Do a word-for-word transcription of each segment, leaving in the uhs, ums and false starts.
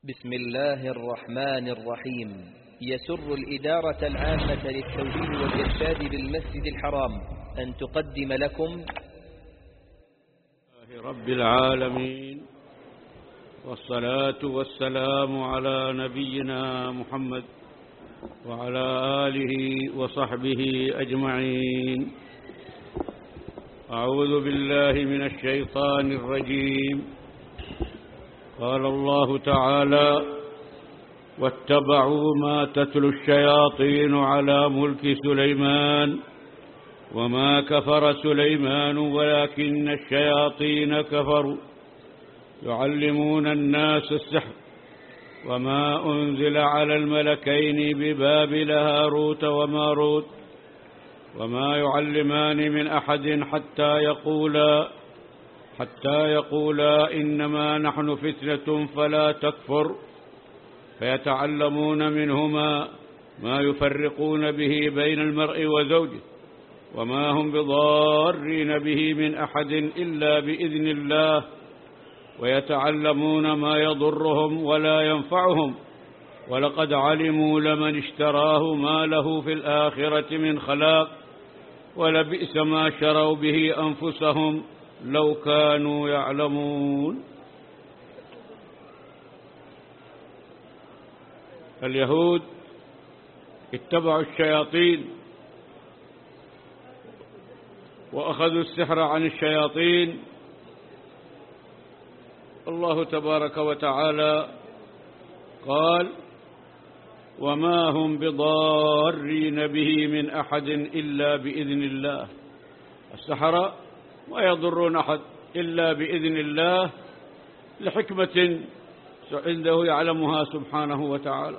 بسم الله الرحمن الرحيم. يسر الإدارة العامة للتوجيه والإرشاد بالمسجد الحرام أن تقدم لكم رب العالمين، والصلاة والسلام على نبينا محمد وعلى آله وصحبه أجمعين. أعوذ بالله من الشيطان الرجيم. قال الله تعالى: واتبعوا ما تتلو الشياطين على ملك سليمان وما كفر سليمان ولكن الشياطين كفروا يعلمون الناس السحر وما أنزل على الملكين ببابل هاروت وماروت وما يعلمان من أحد حتى يقولا حتى يقولا إنما نحن فتنة فلا تكفر فيتعلمون منهما ما يفرقون به بين المرء وزوجه وما هم بضارين به من أحد إلا بإذن الله ويتعلمون ما يضرهم ولا ينفعهم ولقد علموا لمن اشتراه ما له في الآخرة من خلاق ولبئس ما شروا به أنفسهم لو كانوا يعلمون. اليهود اتبعوا الشياطين وأخذوا السحر عن الشياطين. الله تبارك وتعالى قال: وما هم بضارين به من أحد إلا بإذن الله. السحرة ما يضرون أحد إلا بإذن الله لحكمة عنده يعلمها سبحانه وتعالى.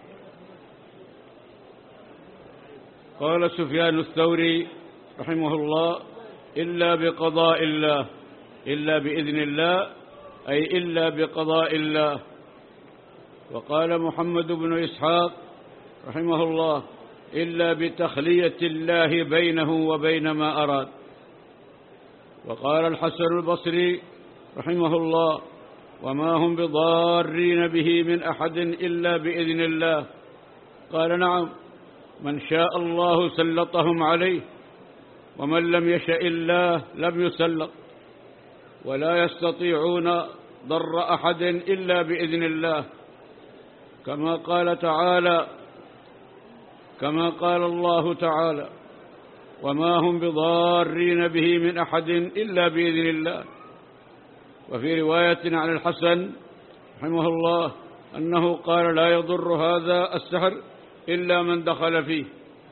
قال سفيان الثوري رحمه الله: إلا بقضاء الله، إلا بإذن الله أي إلا بقضاء الله. وقال محمد بن إسحاق رحمه الله: إلا بتخلية الله بينه وبين ما أراد. وقال الحسن البصري رحمه الله: وما هم بضارين به من أحد إلا بإذن الله. قال: نعم، من شاء الله سلطهم عليه ومن لم يشاء الله لم يسلط، ولا يستطيعون ضر أحد إلا بإذن الله، كما قال تعالى كما قال الله تعالى: وما هم بضارين به من أحد إلا بإذن الله. وفي رواية عن الحسن رحمه الله أنه قال: لا يضر هذا السحر إلا من دخل فيه.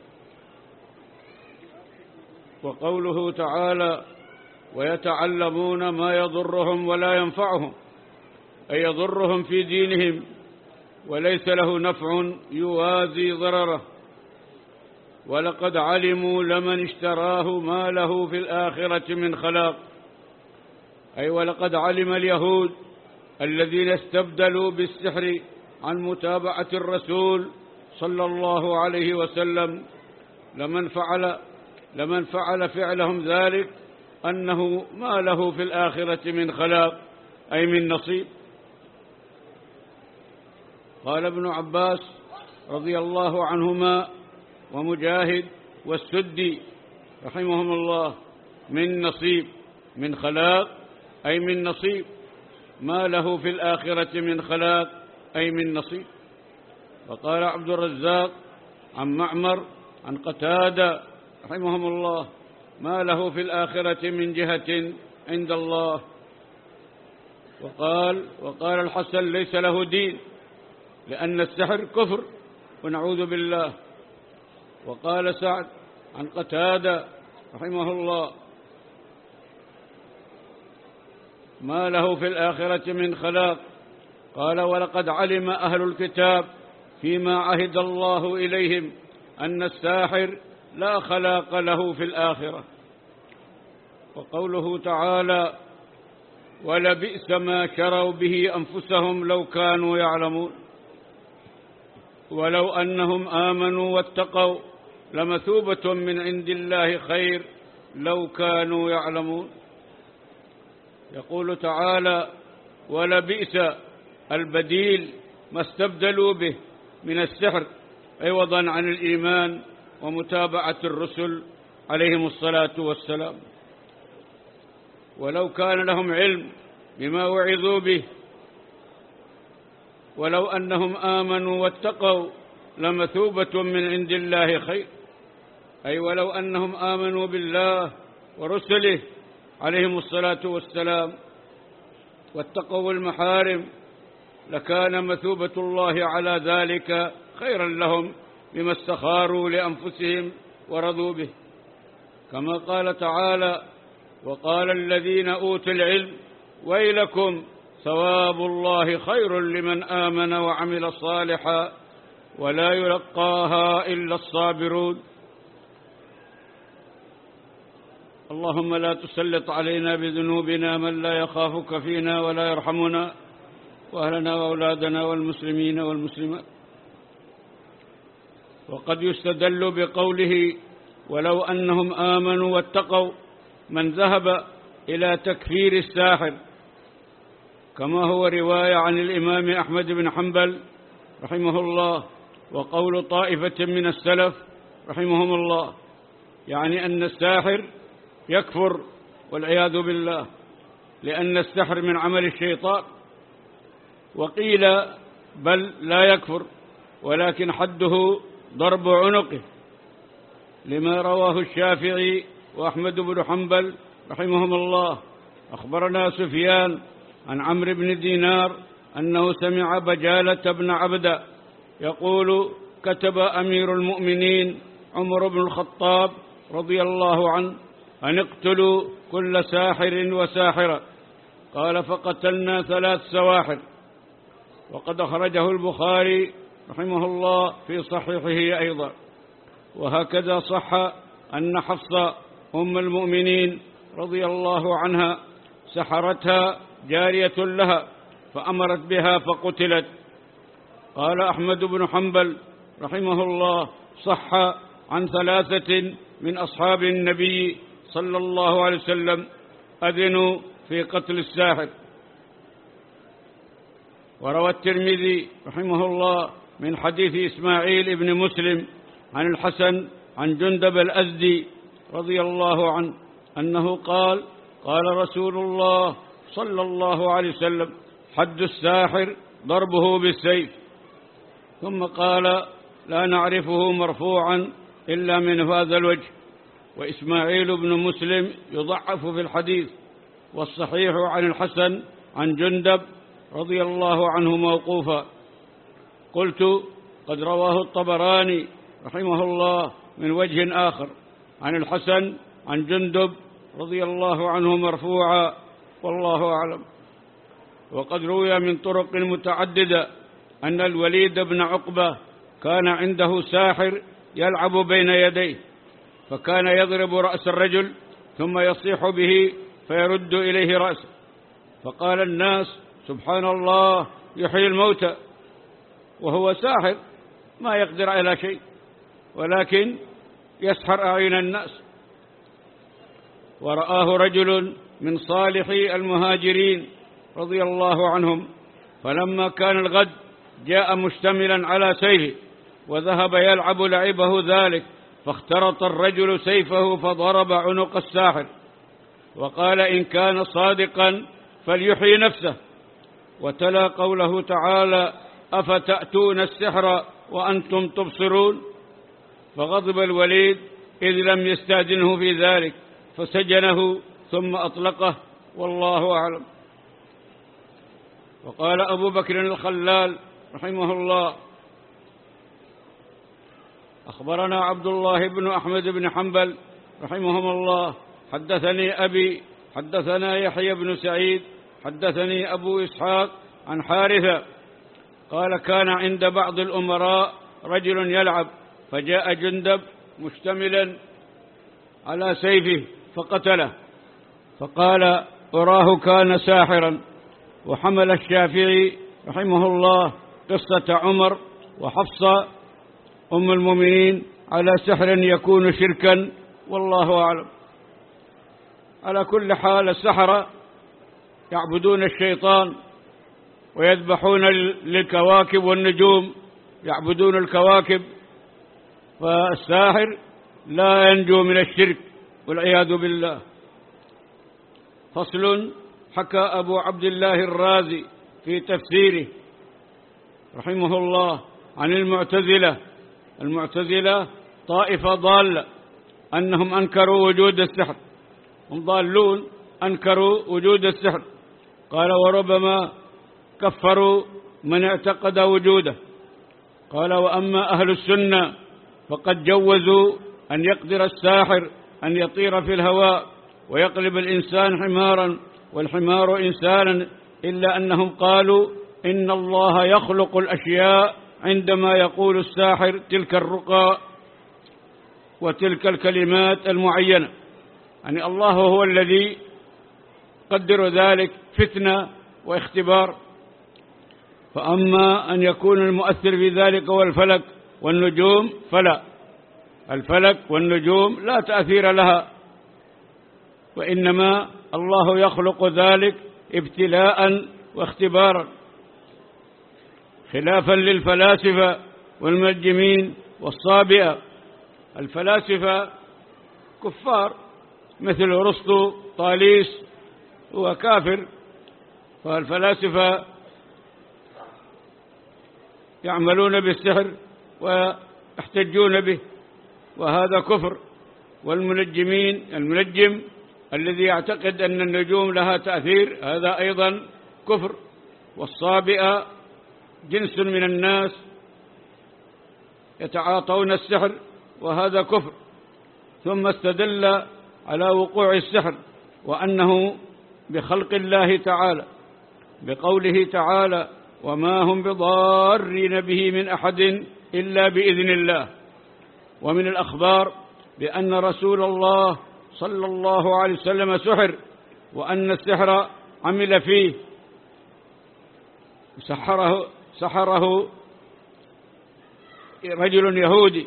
وقوله تعالى: ويتعلمون ما يضرهم ولا ينفعهم، أي يضرهم في دينهم وليس له نفع يوازي ضرره. ولقد علموا لمن اشتراه ما له في الآخرة من خلاق، أي ولقد علم اليهود الذين استبدلوا بالسحر عن متابعة الرسول صلى الله عليه وسلم لمن فعل لمن فعل فعلهم ذلك أنه ما له في الآخرة من خلاق، أي من نصيب. قال ابن عباس رضي الله عنهما ومجاهد والسدي رحمهم الله: من نصيب، من خلاق أي من نصيب، ما له في الآخرة من خلاق أي من نصيب. وقال عبد الرزاق عن معمر عن قتادة رحمهم الله: ما له في الآخرة من جهة عند الله. وقال وقال الحسن: ليس له دين، لأن السحر كفر ونعوذ بالله. وقال سعد عن قتادة رحمه الله: ما له في الآخرة من خلاق. قال: ولقد علم أهل الكتاب فيما عهد الله إليهم أن الساحر لا خلاق له في الآخرة. وقوله تعالى: ولبئس ما شروا به أنفسهم لو كانوا يعلمون. ولو أنهم آمنوا واتقوا لمثوبة من عند الله خير لو كانوا يعلمون. يقول تعالى: ولبئس البديل ما استبدلوا به من السحر عوضا عن الإيمان ومتابعة الرسل عليهم الصلاة والسلام. ولو كان لهم علم بما وعظوا به، ولو أنهم آمنوا واتقوا لمثوبة من عند الله خير، أي ولو أنهم آمنوا بالله ورسله عليهم الصلاة والسلام واتقوا المحارم لكان مثوبة الله على ذلك خيرا لهم بما استخاروا لأنفسهم ورضوا به، كما قال تعالى: وقال الذين أوتوا العلم ويلكم ثواب الله خير لمن آمن وعمل صالحا ولا يلقاها إلا الصابرون. اللهم لا تسلط علينا بذنوبنا من لا يخافك فينا ولا يرحمنا، وأهلنا وأولادنا والمسلمين والمسلمات. وقد يستدل بقوله ولو أنهم آمنوا واتقوا من ذهب إلى تكفير الساحر، كما هو رواية عن الإمام أحمد بن حنبل رحمه الله وقول طائفة من السلف رحمهم الله، يعني أن الساحر يكفر والعياذ بالله، لأن السحر من عمل الشيطان. وقيل بل لا يكفر ولكن حده ضرب عنقه، لما رواه الشافعي وأحمد بن حنبل رحمهم الله. أخبرنا سفيان عن عمرو بن دينار أنه سمع بجالة بن عبدة يقول: كتب أمير المؤمنين عمر بن الخطاب رضي الله عنه أن اقتلوا كل ساحر وساحرة. قال: فقتلنا ثلاث سواحر. وقد أخرجه البخاري رحمه الله في صحيحه أيضا. وهكذا صح أن حفصة أم المؤمنين رضي الله عنها سحرتها جارية لها فأمرت بها فقتلت. قال أحمد بن حنبل رحمه الله: صح عن ثلاثة من أصحاب النبي صلى الله عليه وسلم أذنوا في قتل الساحر. وروى الترمذي رحمه الله من حديث إسماعيل بن مسلم عن الحسن عن جندب الأزدي رضي الله عنه أنه قال: قال رسول الله صلى الله عليه وسلم: حد الساحر ضربه بالسيف. ثم قال: لا نعرفه مرفوعا إلا من هذا الوجه. وإسماعيل بن مسلم يضعف في الحديث، والصحيح عن الحسن عن جندب رضي الله عنه موقوفا. قلت: قد رواه الطبراني رحمه الله من وجه آخر عن الحسن عن جندب رضي الله عنه مرفوعا، والله أعلم. وقد روي من طرق متعددة أن الوليد بن عقبة كان عنده ساحر يلعب بين يديه، فكان يضرب رأس الرجل ثم يصيح به فيرد إليه رأسه، فقال الناس: سبحان الله يحيي الموتى، وهو ساحر ما يقدر على شيء ولكن يسحر أعين الناس. ورآه رجل من صالحي المهاجرين رضي الله عنهم، فلما كان الغد جاء مشتملا على سيفه وذهب يلعب لعبه ذلك، فاخترط الرجل سيفه فضرب عنق الساحر، وقال: إن كان صادقا فليحيي نفسه. وتلا قوله تعالى: أفتأتون السحر وأنتم تبصرون. فغضب الوليد إذ لم يستأذنه في ذلك فسجنه ثم أطلقه، والله أعلم. وقال أبو بكر الخلال رحمه الله: أخبرنا عبد الله بن أحمد بن حنبل رحمهم الله حدثني أبي حدثنا يحيى بن سعيد حدثني أبو إسحاق عن حارثة قال: كان عند بعض الأمراء رجل يلعب، فجاء جندب مشتملا على سيفه فقتله، فقال: أراه كان ساحرا. وحمل الشافعي رحمه الله قصة عمر وحفصة أم المؤمنين على سحر يكون شركا، والله أعلم. على كل حال السحرة يعبدون الشيطان ويذبحون للكواكب والنجوم، يعبدون الكواكب، فالساحر لا ينجو من الشرك والعياذ بالله. فصل. حكى أبو عبد الله الرازي في تفسيره رحمه الله عن المعتزلة. المعتزلة طائفة ضالة، أنهم أنكروا وجود السحر، هم ضالون، أنكروا وجود السحر. قال وربما كفروا من اعتقد وجوده. قال وأما أهل السنة فقد جوزوا أن يقدر الساحر أن يطير في الهواء ويقلب الإنسان حمارا والحمار إنسانا، إلا أنهم قالوا إن الله يخلق الأشياء عندما يقول الساحر تلك الرقى وتلك الكلمات المعينة، يعني الله هو الذي قدر ذلك فتنة واختبار. فأما أن يكون المؤثر في ذلك هو الفلك والنجوم فلا، الفلك والنجوم لا تأثير لها، وإنما الله يخلق ذلك ابتلاء واختبارا، خلافا للفلاسفة والمنجمين والصابئة. الفلاسفة كفار مثل أرسطو، طاليس هو كافر، فالفلاسفة يعملون بالسحر ويحتجون به، وهذا كفر. والمنجمين، المنجم الذي يعتقد أن النجوم لها تأثير، هذا أيضا كفر. والصابئة جنس من الناس يتعاطون السحر، وهذا كفر. ثم استدل على وقوع السحر وأنه بخلق الله تعالى بقوله تعالى وما هم بضارين به من أحد إلا بإذن الله. ومن الأخبار بأن رسول الله صلى الله عليه وسلم سحر، وأن السحر عمل فيه، سحره, سحره رجل يهودي،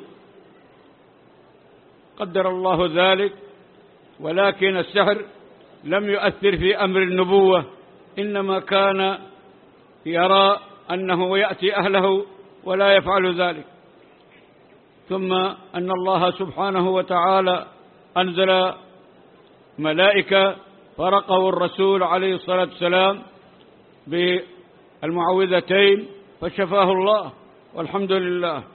قدر الله ذلك. ولكن السحر لم يؤثر في أمر النبوة، إنما كان يرى أنه يأتي أهله ولا يفعل ذلك. ثم أن الله سبحانه وتعالى أنزل ملائكة فرقوا الرسول عليه الصلاة والسلام بالمعوذتين فشفاه الله، والحمد لله.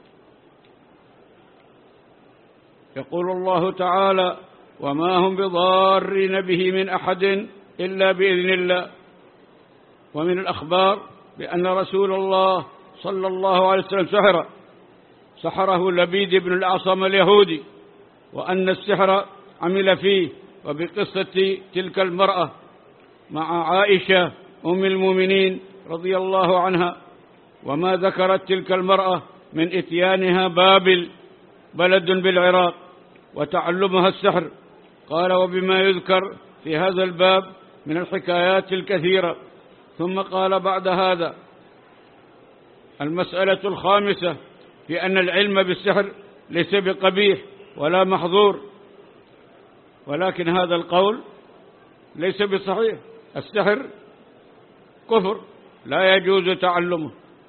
يقول الله تعالى وما هم بضارين به من أحد إلا بإذن الله. ومن الأخبار بأن رسول الله صلى الله عليه وسلم سحر سحره لبيد بن الأعصم اليهودي، وأن السحر عمل فيه. وبقصة تلك المرأة مع عائشة أم المؤمنين رضي الله عنها، وما ذكرت تلك المرأة من إتيانها بابل بلد بالعراق وتعلمها السحر. قال وبما يذكر في هذا الباب من الحكايات الكثيرة. ثم قال بعد هذا المسألة الخامسة في أن العلم بالسحر ليس بقبيح ولا محظور، ولكن هذا القول ليس بصحيح. السحر كفر لا يجوز تعلمه.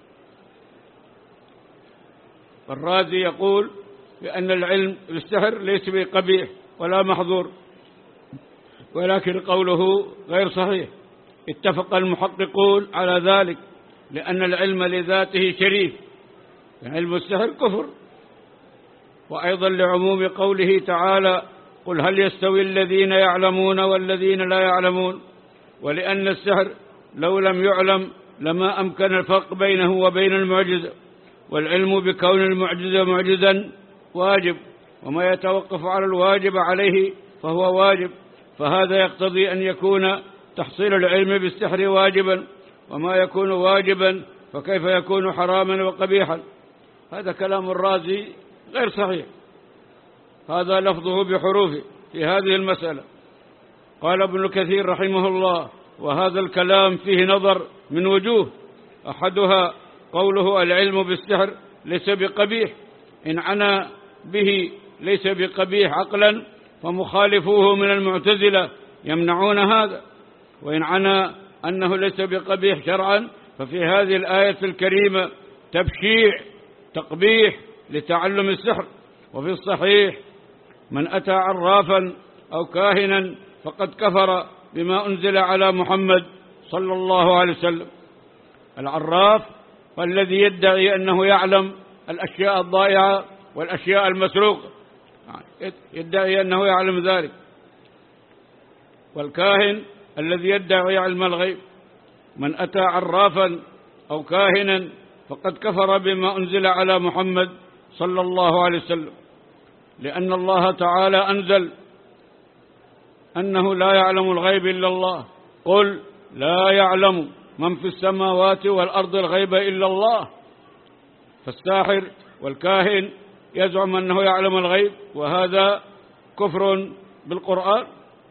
الرازي يقول بأن العلم بالسحر ليس بقبيح ولا محظور، ولكن قوله غير صحيح. اتفق المحققون على ذلك، لأن العلم لذاته شريف، علم السحر كفر. وأيضا لعموم قوله تعالى قل هل يستوي الذين يعلمون والذين لا يعلمون، ولأن السحر لو لم يعلم لما أمكن الفرق بينه وبين المعجزة، والعلم بكون المعجزة معجزا واجب، وما يتوقف على الواجب عليه فهو واجب. فهذا يقتضي أن يكون تحصيل العلم بالسحر واجبا، وما يكون واجبا فكيف يكون حراما وقبيحا؟ هذا كلام الرازي غير صحيح، هذا لفظه بحروفه في هذه المسألة. قال ابن كثير رحمه الله وهذا الكلام فيه نظر من وجوه، أحدها قوله العلم بالسحر ليس بقبيح، إن عنا به ليس بقبيح عقلا فمخالفوه من المعتزلة يمنعون هذا، وإن عنا أنه ليس بقبيح شرعا، ففي هذه الآية الكريمة تبشيع تقبيح لتعلم السحر. وفي الصحيح: من أتى عرافا أو كاهنا فقد كفر بما أنزل على محمد صلى الله عليه وسلم. العراف والذي يدعي أنه يعلم الأشياء الضائعة والأشياء المسروقة، يدعي أنه يعلم ذلك. والكاهن الذي يدعي علم الغيب. من أتى عرافا أو كاهنا فقد كفر بما أنزل على محمد صلى الله عليه وسلم، لأن الله تعالى أنزل أنه لا يعلم الغيب إلا الله. قل لا يعلم من في السماوات والأرض الغيب إلا الله. فالساحر والكاهن يزعم أنه يعلم الغيب، وهذا كفر بالقرآن.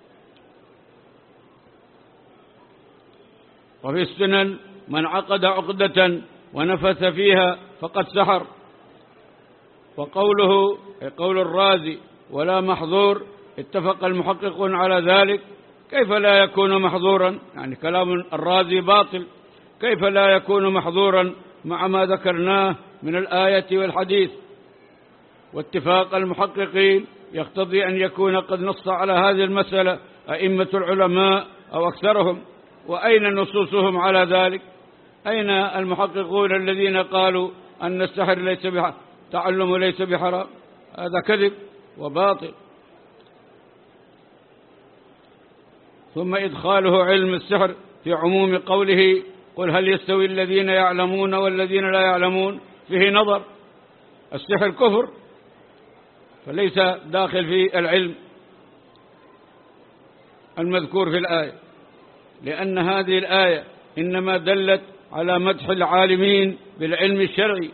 وفي السنن: من عقد عقدة ونفث فيها فقد سحر. وقوله قول الرازي: ولا محظور، اتفق المحققون على ذلك. كيف لا يكون محظورا؟ يعني كلام الرازي باطل، كيف لا يكون محظورا مع ما ذكرناه من الآية والحديث؟ واتفاق المحققين يقتضي أن يكون قد نص على هذه المسألة أئمة العلماء أو أكثرهم. وأين نصوصهم على ذلك؟ أين المحققون الذين قالوا أن السحر ليس بحرام، تعلم ليس بحرام؟ هذا كذب وباطل. ثم إدخاله علم السحر في عموم قوله: قل هل يستوي الذين يعلمون والذين لا يعلمون؟ فيه نظر. السحر كفر، فليس داخل في العلم المذكور في الآية، لأن هذه الآية إنما دلت على مدح العالمين بالعلم الشرعي.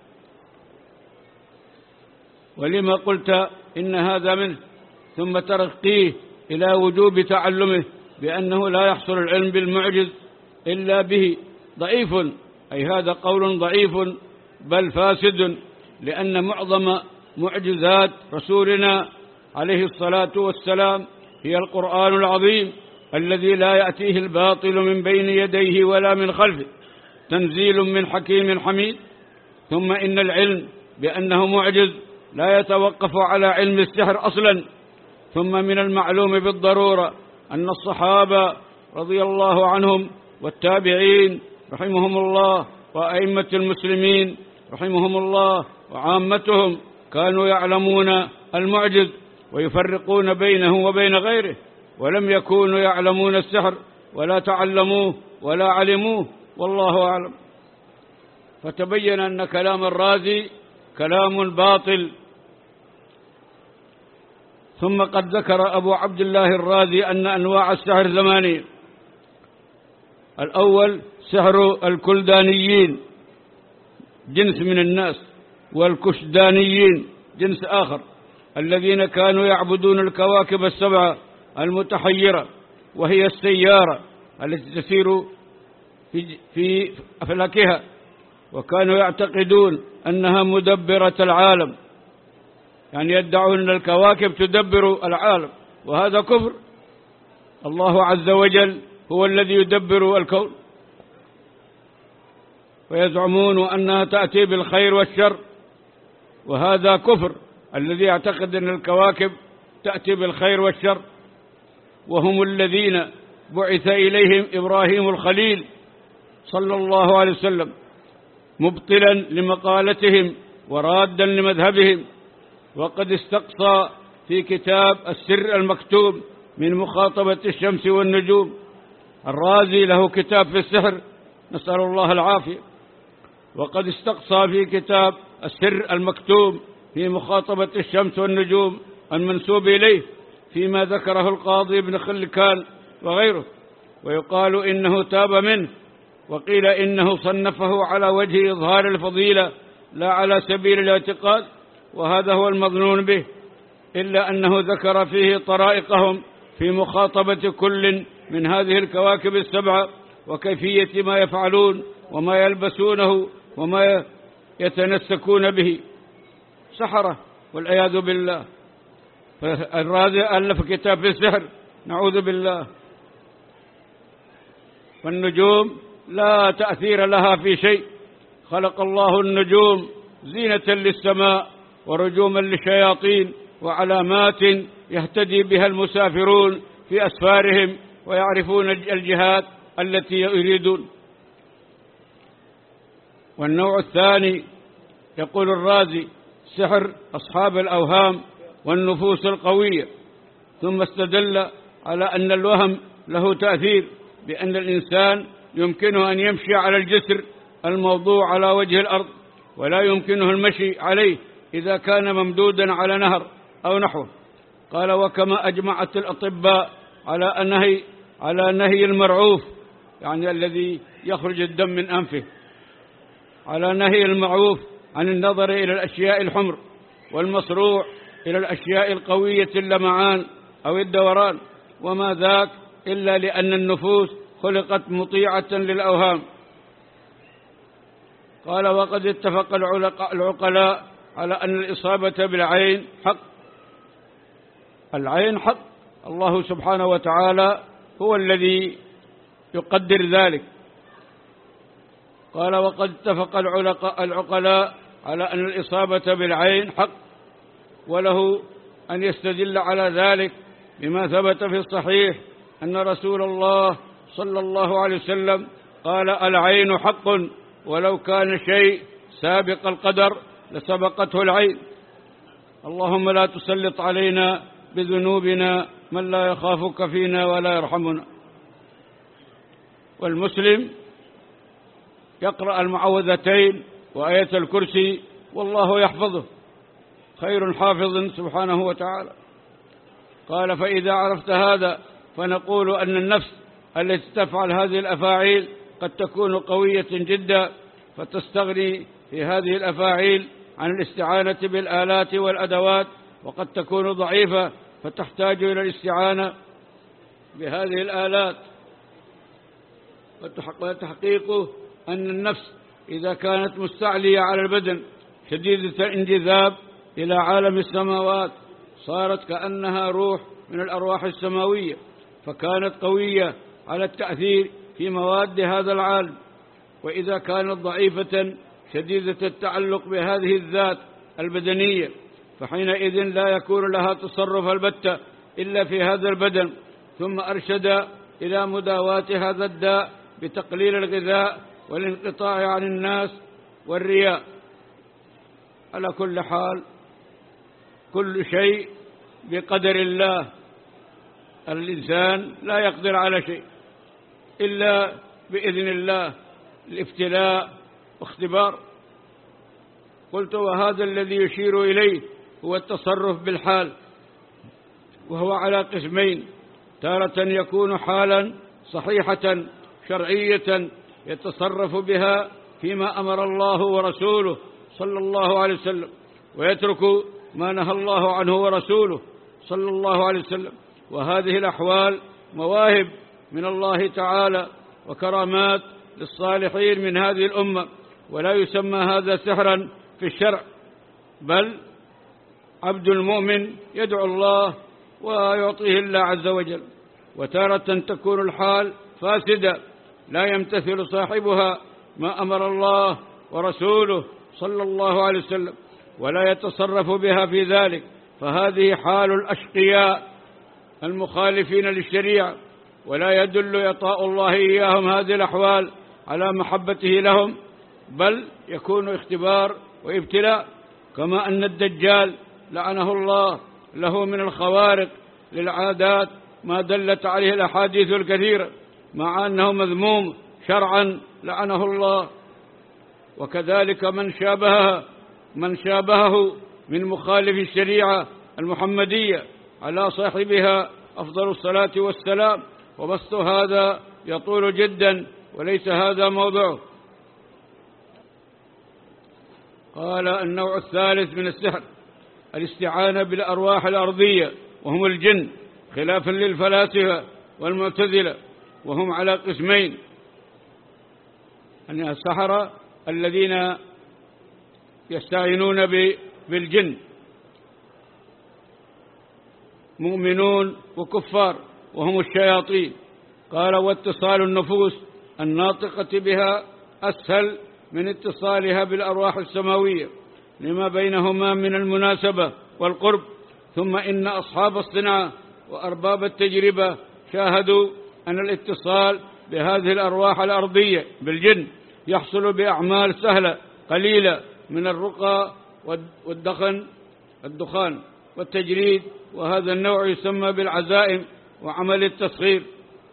ولما قلت إن هذا منه، ثم ترقيه إلى وجوب تعلمه بأنه لا يحصل العلم بالمعجز إلا به، ضعيف، أي هذا قول ضعيف بل فاسد، لأن معظم معجزات رسولنا عليه الصلاة والسلام هي القرآن العظيم الذي لا يأتيه الباطل من بين يديه ولا من خلفه، تنزيل من حكيم حميد. ثم إن العلم بأنه معجز لا يتوقف على علم السحر أصلا. ثم من المعلوم بالضرورة أن الصحابة رضي الله عنهم والتابعين رحمهم الله وأئمة المسلمين رحمهم الله وعامتهم كانوا يعلمون المعجز ويفرقون بينه وبين غيره، ولم يكونوا يعلمون السحر ولا تعلموه ولا علموه، والله أعلم. فتبين أن كلام الرازي كلام باطل. ثم قد ذكر أبو عبد الله الرازي أن أنواع السحر ثمانية. الأول سحر الكلدانيين، جنس من الناس، والكشدانيين جنس آخر، الذين كانوا يعبدون الكواكب السبعة المتحيرة، وهي السيارة التي تسير في, في أفلاكها، وكانوا يعتقدون أنها مدبرة العالم، يعني يدعون أن الكواكب تدبر العالم، وهذا كفر. الله عز وجل هو الذي يدبر الكون، ويزعمون أنها تأتي بالخير والشر، وهذا كفر. الذي يعتقد أن الكواكب تأتي بالخير والشر، وهم الذين بعث إليهم إبراهيم الخليل صلى الله عليه وسلم مبطلا لمقالتهم ورادا لمذهبهم. وقد استقصى في كتاب السر المكتوب من مخاطبة الشمس والنجوم، الرازي له كتاب في السحر، نسأل الله العافية. وقد استقصى في كتاب السر المكتوب في مخاطبة الشمس والنجوم المنسوب إليه فيما ذكره القاضي ابن خلكان وغيره، ويقال إنه تاب منه، وقيل إنه صنفه على وجه إظهار الفضيلة لا على سبيل الاعتقاد، وهذا هو المظنون به، إلا أنه ذكر فيه طرائقهم في مخاطبة كل من هذه الكواكب السبعة، وكيفية ما يفعلون وما يلبسونه وما يتنسكون به. سحرة والعياذ بالله. الرازي ألف كتاب في السحر، نعوذ بالله. فالنجوم لا تأثير لها في شيء. خلق الله النجوم زينة للسماء ورجوما للشياطين وعلامات يهتدي بها المسافرون في أسفارهم ويعرفون الجهات التي يريدون. والنوع الثاني يقول الرازي سحر أصحاب الأوهام والنفوس القوية، ثم استدل على أن الوهم له تأثير، بأن الإنسان يمكنه أن يمشي على الجسر الموضوع على وجه الأرض ولا يمكنه المشي عليه إذا كان ممدودا على نهر أو نحوه. قال وكما أجمعت الأطباء على نهي على نهي المرعوف، يعني الذي يخرج الدم من أنفه، على نهي المعروف عن النظر إلى الأشياء الحمر والمصروع إلى الأشياء القوية اللمعان أو الدوران، وما ذاك إلا لأن النفوس خلقت مطيعة للأوهام. قال وقد اتفق العقلاء على أن الإصابة بالعين حق. العين حق، الله سبحانه وتعالى هو الذي يقدر ذلك. قال وقد اتفق العقلاء على أن الإصابة بالعين حق، وله أن يستدل على ذلك بما ثبت في الصحيح أن رسول الله صلى الله عليه وسلم قال العين حق، ولو كان شيء سابق القدر لسبقته العين. اللهم لا تسلط علينا بذنوبنا من لا يخافك فينا ولا يرحمنا. والمسلم يقرأ المعوذتين وآية الكرسي والله يحفظه، خير حافظ سبحانه وتعالى. قال فإذا عرفت هذا فنقول أن النفس التي تفعل هذه الأفاعيل قد تكون قوية جدا، فتستغني في هذه الأفاعيل عن الاستعانة بالآلات والأدوات، وقد تكون ضعيفة فتحتاج إلى الاستعانة بهذه الآلات. وتحقيقه أن النفس إذا كانت مستعلية على البدن شديدة الانجذاب إلى عالم السماوات صارت كأنها روح من الأرواح السماوية، فكانت قوية على التأثير في مواد هذا العالم. وإذا كانت ضعيفة شديدة التعلق بهذه الذات البدنية فحينئذ لا يكون لها تصرف البتة إلا في هذا البدن. ثم أرشد إلى مداواة هذا الداء بتقليل الغذاء والانقطاع عن الناس والرياء. على كل حال كل شيء بقدر الله، الإنسان لا يقدر على شيء إلا بإذن الله، الابتلاء واختبار. قلت وهذا الذي يشير إليه هو التصرف بالحال، وهو على قسمين: تارة يكون حالا صحيحة شرعية يتصرف بها فيما أمر الله ورسوله صلى الله عليه وسلم، ويترك ما نهى الله عنه ورسوله صلى الله عليه وسلم. وهذه الأحوال مواهب من الله تعالى وكرامات للصالحين من هذه الأمة، ولا يسمى هذا سحرا في الشرع، بل عبد المؤمن يدعو الله ويعطيه الله عز وجل. وتارة تكون الحال فاسدة لا يمتثل صاحبها ما أمر الله ورسوله صلى الله عليه وسلم ولا يتصرف بها في ذلك، فهذه حال الأشقياء المخالفين للشريعة. ولا يدل إعطاء الله إياهم هذه الأحوال على محبته لهم، بل يكون اختبار وابتلاء. كما أن الدجال لعنه الله له من الخوارق للعادات ما دلت عليه الأحاديث الكثيرة، مع أنه مذموم شرعا لعنه الله. وكذلك من شابهه من شابهه من مخالف الشريعة المحمدية على صاحبها أفضل الصلاة والسلام. وبسط هذا يطول جدا وليس هذا موضوعه. قال النوع الثالث من السحر الاستعانة بالأرواح الأرضية وهم الجن، خلافا للفلاسفة والمعتزلة، وهم على قسمين: أن السحرة الذين يستعينون بالجن مؤمنون وكفار وهم الشياطين. قال واتصال النفوس الناطقة بها أسهل من اتصالها بالأرواح السماوية لما بينهما من المناسبة والقرب. ثم إن أصحاب الصنعة وأرباب التجربة شاهدوا أن الاتصال بهذه الأرواح الأرضية بالجن يحصل بأعمال سهلة قليلة من الرقى والدخن الدخان والتجريد، وهذا النوع يسمى بالعزائم وعمل التسخير.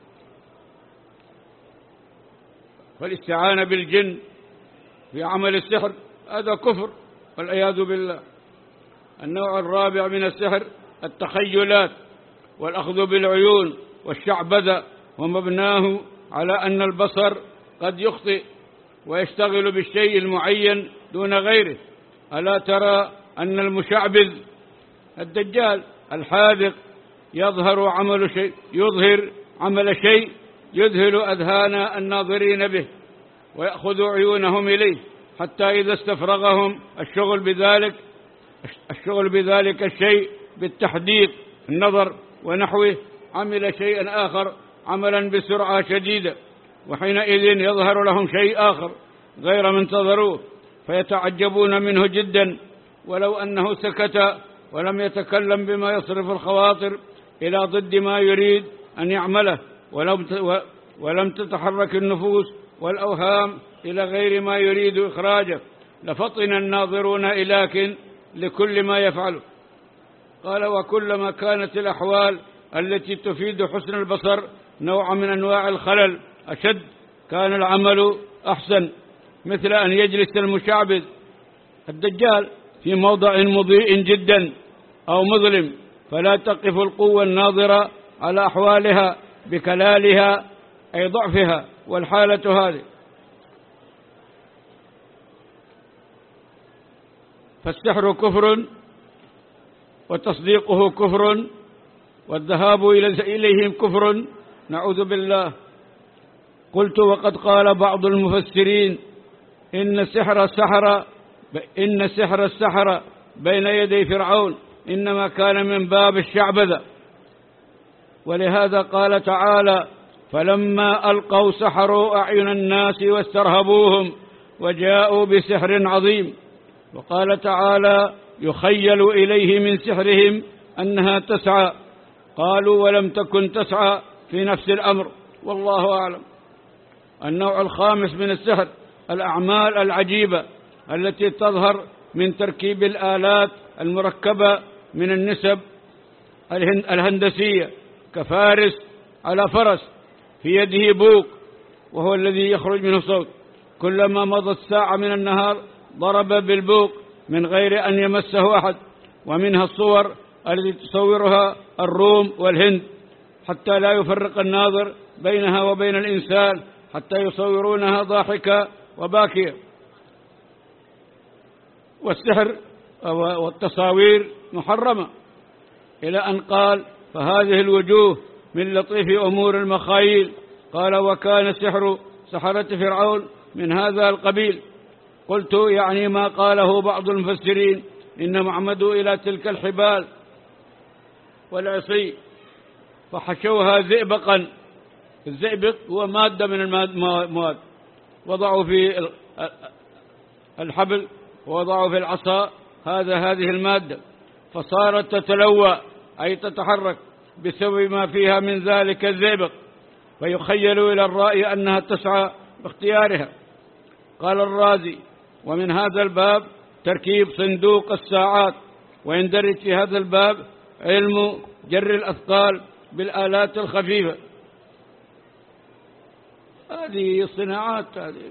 والاستعانة بالجن في عمل السحر هذا كفر والعياذ بالله. النوع الرابع من السحر التخيلات والأخذ بالعيون والشعبذة، ومبناه على أن البصر قد يخطئ ويشتغل بالشيء المعين دون غيره. ألا ترى أن المشعبذ الدجال الحاذق يظهر عمل شيء يظهر عمل شيء يذهل أذهان الناظرين به ويأخذ عيونهم إليه، حتى إذا استفرغهم الشغل بذلك الشغل بذلك الشيء بالتحديق النظر ونحوه عمل شيئا آخر عملا بسرعة شديدة، وحينئذ يظهر لهم شيء آخر غير ما انتظروه فيتعجبون منه جدا، ولو أنه سكت ولم يتكلم بما يصرف الخواطر إلى ضد ما يريد أن يعمله، ولم تتحرك النفوس والأوهام إلى غير ما يريد إخراجه، لفطن الناظرون إليك لكل ما يفعله. قال: وكلما كانت الأحوال التي تفيد حسن البصر نوع من أنواع الخلل أشد كان العمل أحسن، مثل أن يجلس المشعبذ الدجال في موضع مضيء جدا أو مظلم، فلا تقف القوة الناظرة على أحوالها بكلالها أي ضعفها، والحالة هذه. فالسحر كفر وتصديقه كفر والذهاب إليهم كفر، نعوذ بالله. قلت: وقد قال بعض المفسرين إن سحر السحر إن سحر السحر بين يدي فرعون إنما كان من باب الشعبذة، ولهذا قال تعالى: فلما ألقوا سحروا أعين الناس واسترهبوهم وجاءوا بسحر عظيم. وقال تعالى: يخيل إليه من سحرهم أنها تسعى، قالوا ولم تكن تسعى في نفس الأمر، والله أعلم. النوع الخامس من السحر الأعمال العجيبة التي تظهر من تركيب الآلات المركبة من النسب الهندسية، كفارس على فرس في يده بوق وهو الذي يخرج منه صوت، كلما مضت ساعة من النهار ضرب بالبوق من غير أن يمسه أحد. ومنها الصور التي تصورها الروم والهند حتى لا يفرق الناظر بينها وبين الإنسان، حتى يصورونها ضاحكة وباكية. والسحر والتصاوير محرمة، إلى أن قال: فهذه الوجوه من لطيف أمور المخايل. قال: وكان سحر سحرة فرعون من هذا القبيل. قلت: يعني ما قاله بعض المفسرين إنهم عمدوا إلى تلك الحبال والعصي فحشوها زئبقا. الزئبق هو مادة من المواد، وضعوا في الحبل ووضعوا في العصا هذا هذه المادة، فصارت تتلوى أي تتحرك بسبب ما فيها من ذلك الزئبق، فيخيل إلى الرأي أنها تسعى باختيارها. قال الرازي: ومن هذا الباب تركيب صندوق الساعات، ويندرج في هذا الباب علم جر الأثقال بالآلات الخفيفة. هذه الصناعات هذه.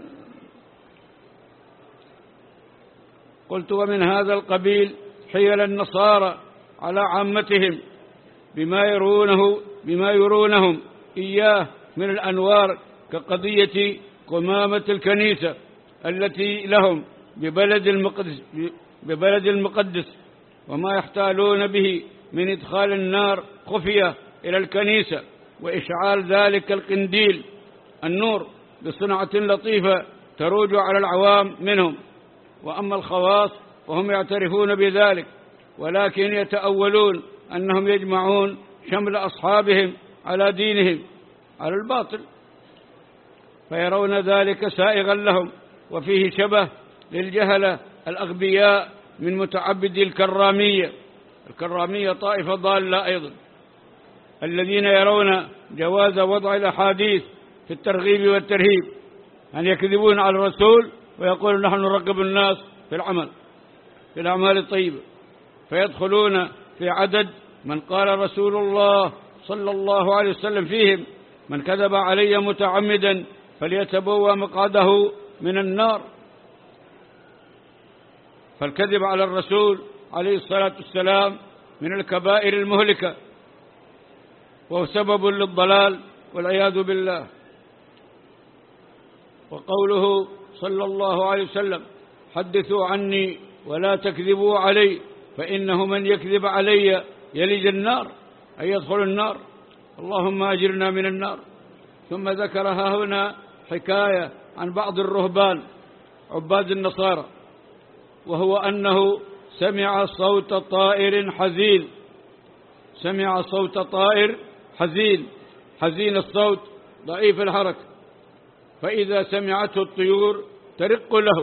قلت: ومن هذا القبيل حيل النصارى على عامتهم بما يرونه بما يرونهم إياه من الأنوار، كقضية قمامة الكنيسة التي لهم ببلد المقدس, ببلد المقدس وما يحتالون به من إدخال النار خفية إلى الكنيسة وإشعال ذلك القنديل النور بصنعة لطيفة تروج على العوام منهم. وأما الخواص فهم يعترفون بذلك، ولكن يتأولون أنهم يجمعون شمل أصحابهم على دينهم على الباطل. فيرون ذلك سائغا لهم، وفيه شبه للجهلة الأغبياء من متعبدي الكرامية. الكرامية طائفة ضالة أيضا، الذين يرون جواز وضع الأحاديث في الترغيب والترهيب، أن يكذبون على الرسول ويقولون نحن نرغب الناس في العمل في الأعمال الطيبة، فيدخلون في عدد من قال رسول الله صلى الله عليه وسلم فيهم: من كذب علي متعمدا فليتبوأ مقعده من النار. فالكذب على الرسول عليه الصلاة والسلام من الكبائر المهلكة، وهو سبب للضلال والعياذ بالله. وقوله صلى الله عليه وسلم: حدثوا عني ولا تكذبوا علي فإنه من يكذب علي يلج النار، أي يدخل النار، اللهم أجرنا من النار. ثم ذكرها هنا حكاية عن بعض الرهبان عباد النصارى، وهو أنه سمع صوت طائر حزين سمع صوت طائر حزين حزين الصوت ضعيف الحركة، فإذا سمعته الطيور ترق له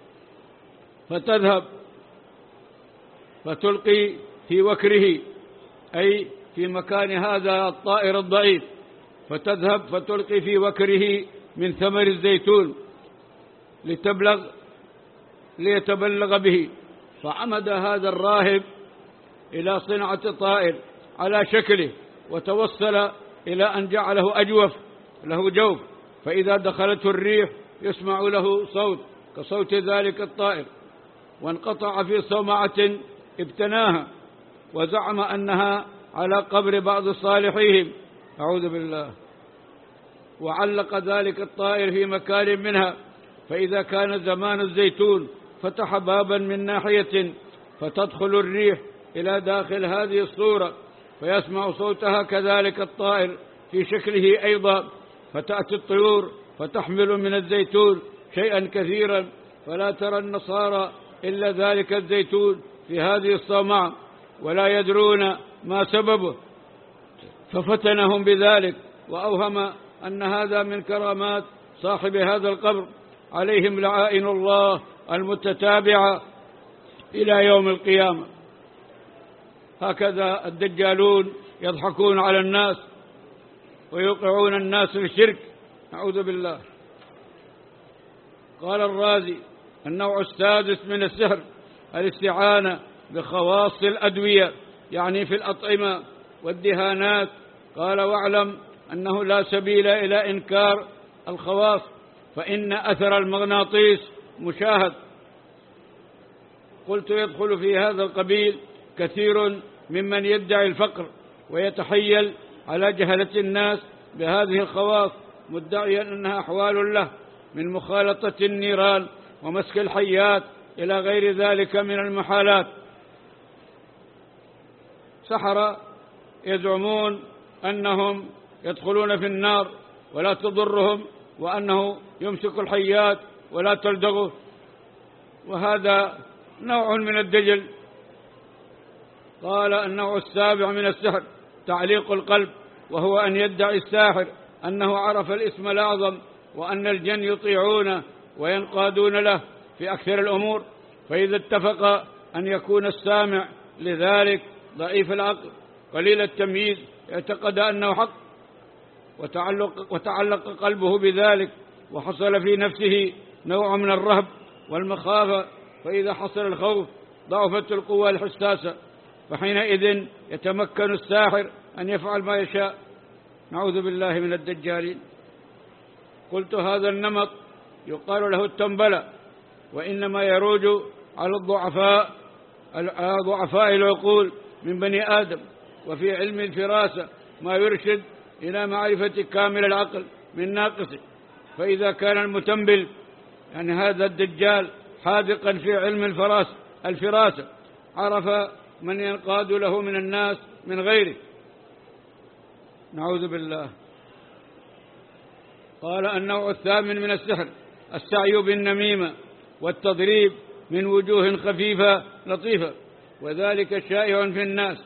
فتذهب فتلقي في وكره، أي في مكان هذا الطائر الضعيف، فتذهب فتلقي في وكره من ثمر الزيتون لتبلغ ليتبلغ به. فعمد هذا الراهب إلى صنعة طائر على شكله، وتوصل إلى أن جعله أجوف له جوف، فإذا دخلته الريح يسمع له صوت كصوت ذلك الطائر. وانقطع في صومعة ابتناها، وزعم أنها على قبر بعض صالحيهم، أعوذ بالله، وعلق ذلك الطائر في مكان منها. فإذا كان زمان الزيتون فتح بابا من ناحية، فتدخل الريح إلى داخل هذه الصورة، فيسمع صوتها كذلك الطائر في شكله أيضا، فتأتي الطيور فتحمل من الزيتون شيئا كثيرا، فلا ترى النصارى إلا ذلك الزيتون في هذه الصومعة، ولا يدرون ما سببه. ففتنهم بذلك، وأوهم أن هذا من كرامات صاحب هذا القبر، عليهم لعائن الله المتتابعة إلى يوم القيامة. هكذا الدجالون يضحكون على الناس ويوقعون الناس في الشرك، نعوذ بالله. قال الرازي: النوع السادس من السحر الاستعانة بخواص الأدوية، يعني في الأطعمة والدهانات. قال: واعلم أنه لا سبيل إلى إنكار الخواص، فإن أثر المغناطيس مشاهد. قلت: يدخل في هذا القبيل كثير ممن يدعي الفقر ويتحيل على جهلة الناس بهذه الخواص، مدعيا أنها أحوال له من مخالطة النيران ومسك الحيات إلى غير ذلك من المحالات. سحرة يزعمون أنهم يدخلون في النار ولا تضرهم، وأنه يمسك الحيات ولا تلدغه، وهذا نوع من الدجل. قال: النوع السابع من السحر تعليق القلب، وهو أن يدعي الساحر أنه عرف الاسم الأعظم، وأن الجن يطيعونه وينقادون له في أكثر الأمور، فإذا اتفق أن يكون السامع لذلك ضعيف العقل قليل التمييز اعتقد أنه حق، وتعلق, وتعلق قلبه بذلك، وحصل في نفسه نوع من الرهب والمخافة. فإذا حصل الخوف ضعفت القوة الحساسة، فحينئذ يتمكن الساحر أن يفعل ما يشاء، نعوذ بالله من الدجالين. قلت: هذا النمط يقال له التنبلة، وإنما يروج على الضعفاء ضعفاء العقول من بني آدم. وفي علم الفراسة ما يرشد إلى معرفة كامل العقل من ناقصه، فإذا كان المتنبل يعني هذا الدجال حاذقا في علم الفراسة الفراسة عرف من ينقاد له من الناس من غيره، نعوذ بالله. قال: النوع الثامن من السحر السعي بالنميمة والتضريب من وجوه خفيفة لطيفة، وذلك شائع في الناس.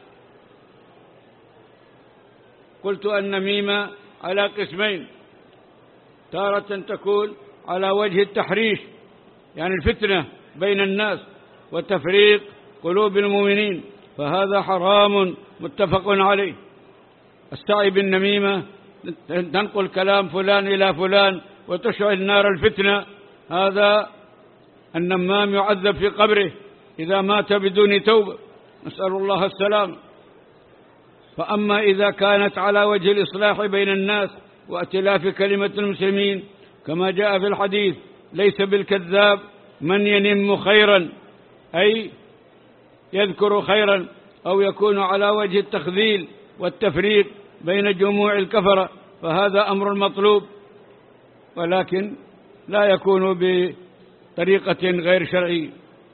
قلت: النميمة على قسمين: تارة تكون على وجه التحريش، يعني الفتنة بين الناس وتفريق قلوب المؤمنين، فهذا حرام متفق عليه. السعي بالنميمة، تنقل كلام فلان إلى فلان وتشعل نار الفتنة، هذا النمام يعذب في قبره إذا مات بدون توبة، نسأل الله السلام. فأما إذا كانت على وجه الإصلاح بين الناس وائتلاف كلمة المسلمين كما جاء في الحديث: ليس بالكذاب من ينم خيرا، أي يذكر خيرا، أو يكون على وجه التخذيل والتفريق بين جموع الكفرة، فهذا أمر مطلوب، ولكن لا يكون بطريقة غير شرعية،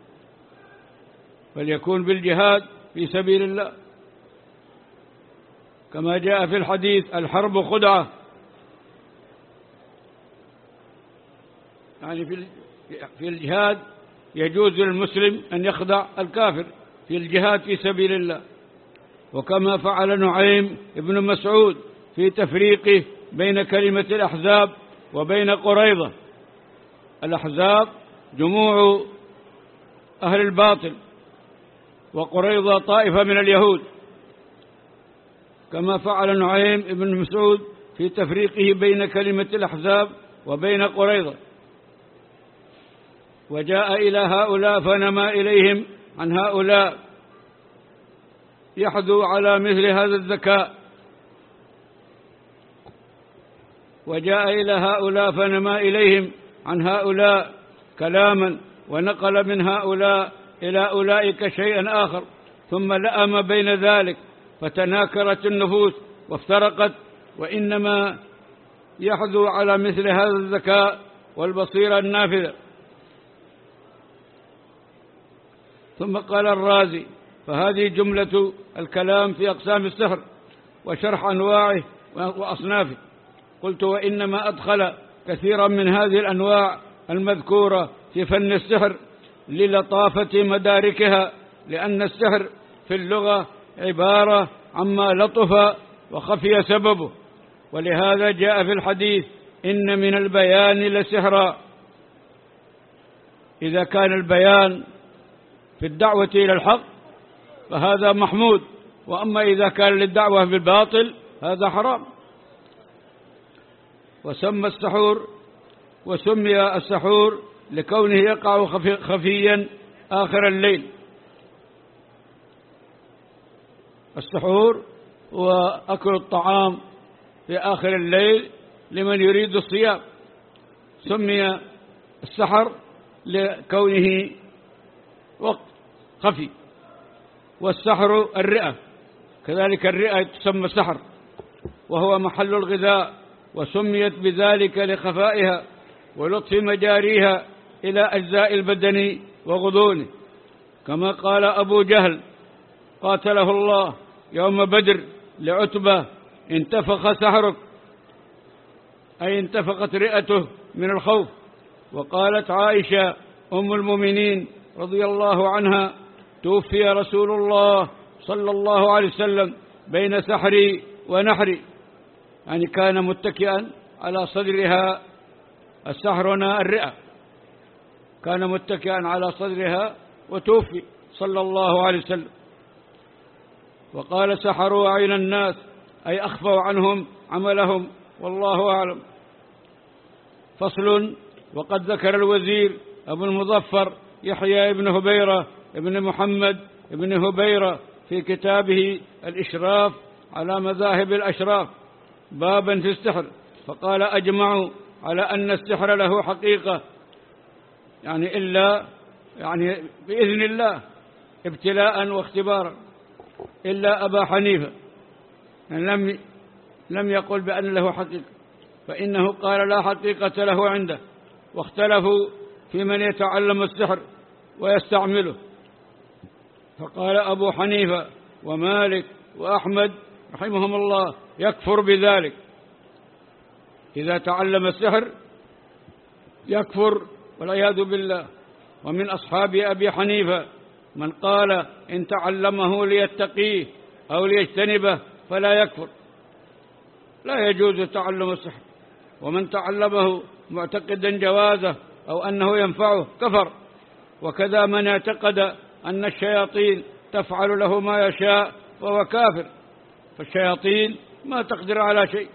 بل يكون بالجهاد في سبيل الله كما جاء في الحديث: الحرب خدعة، يعني في الجهاد يجوز للمسلم أن يخدع الكافر في الجهاد في سبيل الله، وكما فعل نعيم ابن مسعود في تفريقه بين كلمة الأحزاب وبين قريظة. الأحزاب جموع أهل الباطل، وقريظة طائفة من اليهود، كما فعل نعيم ابن مسعود في تفريقه بين كلمة الأحزاب وبين قريظة، وجاء إلى هؤلاء فنما إليهم عن هؤلاء، يحدو على مثل هذا الذكاء. وجاء إلى هؤلاء فنما إليهم عن هؤلاء كلاما، ونقل من هؤلاء إلى أولئك شيئا آخر، ثم لأم بين ذلك فتناكرت النفوس وافترقت، وإنما يحدو على مثل هذا الذكاء والبصيرة النافذة. ثم قال الرازي: فهذه جملة الكلام في أقسام السحر وشرح أنواعه وأصنافه. قلت: وإنما أدخل كثيرا من هذه الأنواع المذكورة في فن السحر للطافة مداركها، لأن السحر في اللغة عبارة عما لطف وخفي سببه، ولهذا جاء في الحديث: إن من البيان لسحرا. إذا كان البيان في الدعوة إلى الحق فهذا محمود، وأما إذا كان للدعوة بالباطل هذا حرام. وسمى السحور وسمي السحور لكونه يقع خفيا آخر الليل. السحور هو أكل الطعام في آخر الليل لمن يريد الصيام. سمي السحر لكونه وقت خفي. والسحر الرئة، كذلك الرئة تسمى سحر، وهو محل الغذاء، وسميت بذلك لخفائها ولطف مجاريها إلى أجزاء البدن وغضونه، كما قال أبو جهل قاتله الله يوم بدر لعتبة: انتفخ سحرك، أي انتفخت رئته من الخوف. وقالت عائشة أم المؤمنين رضي الله عنها: توفي رسول الله صلى الله عليه وسلم بين سحري ونحري، يعني كان متكئا على صدرها. السحر هنا الرئة، كان متكئا على صدرها وتوفي صلى الله عليه وسلم. وقال: سحروا أعين الناس، أي أخفوا عنهم عملهم، والله أعلم. فصل. وقد ذكر الوزير أبو المظفر يحيى بن هبيرة ابن محمد ابن هبيرة في كتابه الإشراف على مذاهب الأشراف بابا في السحر، فقال: أجمعوا على أن السحر له حقيقة، يعني إلا يعني بإذن الله ابتلاء واختبارا، إلا أبا حنيفة يعني لم لم يقل بأن له حقيقة، فإنه قال لا حقيقة له عنده. واختلفوا في من يتعلم السحر ويستعمله، فقال أبو حنيفة ومالك وأحمد رحمهم الله: يكفر بذلك، إذا تعلم السحر يكفر والعياذ بالله. ومن أصحاب أبي حنيفة من قال: إن تعلمه ليتقيه أو ليجتنبه فلا يكفر، لا يجوز تعلم السحر، ومن تعلمه معتقدا جوازه أو أنه ينفعه كفر، وكذا من اعتقد أن الشياطين تفعل له ما يشاء وهو كافر، فالشياطين ما تقدر على شيء.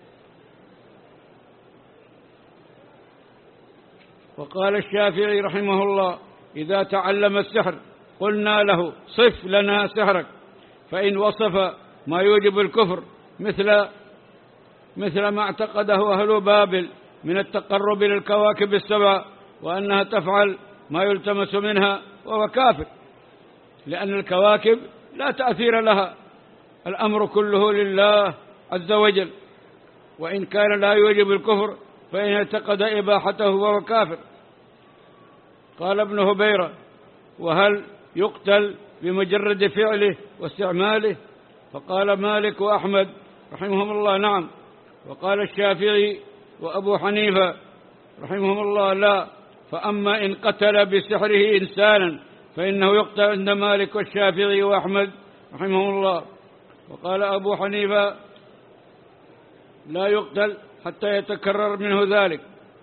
وقال الشافعي رحمه الله: إذا تعلم السحر قلنا له صف لنا سحرك، فإن وصف ما يوجب الكفر مثل مثل ما اعتقده أهل بابل من التقرب للكواكب السبع وأنها تفعل ما يلتمس منها، وهو كافر، لأن الكواكب لا تأثير لها، الأمر كله لله عز وجل. وإن كان لا يوجب الكفر فإن اعتقد إباحته وهو كافر. قال ابن هبيرة: وهل يقتل بمجرد فعله واستعماله؟ فقال مالك وأحمد رحمهم الله: نعم. وقال الشافعي وأبو حنيفة رحمهم الله: لا، فأما إن قتل بسحره إنسانا فإنه يقتل عند مالك والشافعي وأحمد رحمهم الله. وقال أبو حنيفة: لا يقتل حتى يتكرر منه ذلك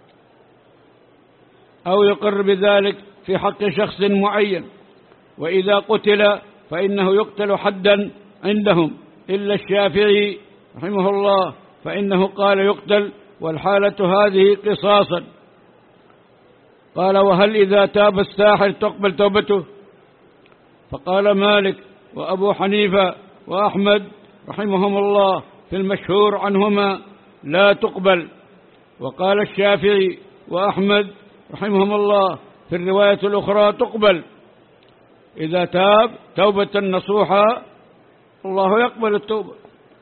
أو يقر بذلك في حق شخص معين، وإذا قتل فإنه يقتل حدا عندهم، إلا الشافعي رحمه الله فإنه قال يقتل والحالة هذه قصاصا. قال: وهل إذا تاب الساحر تقبل توبته؟ فقال مالك وأبو حنيفة وأحمد رحمهم الله في المشهور عنهما: لا تقبل. وقال الشافعي وأحمد رحمهم الله في الرواية الأخرى: تقبل إذا تاب توبة نصوحا، الله يقبل التوبة.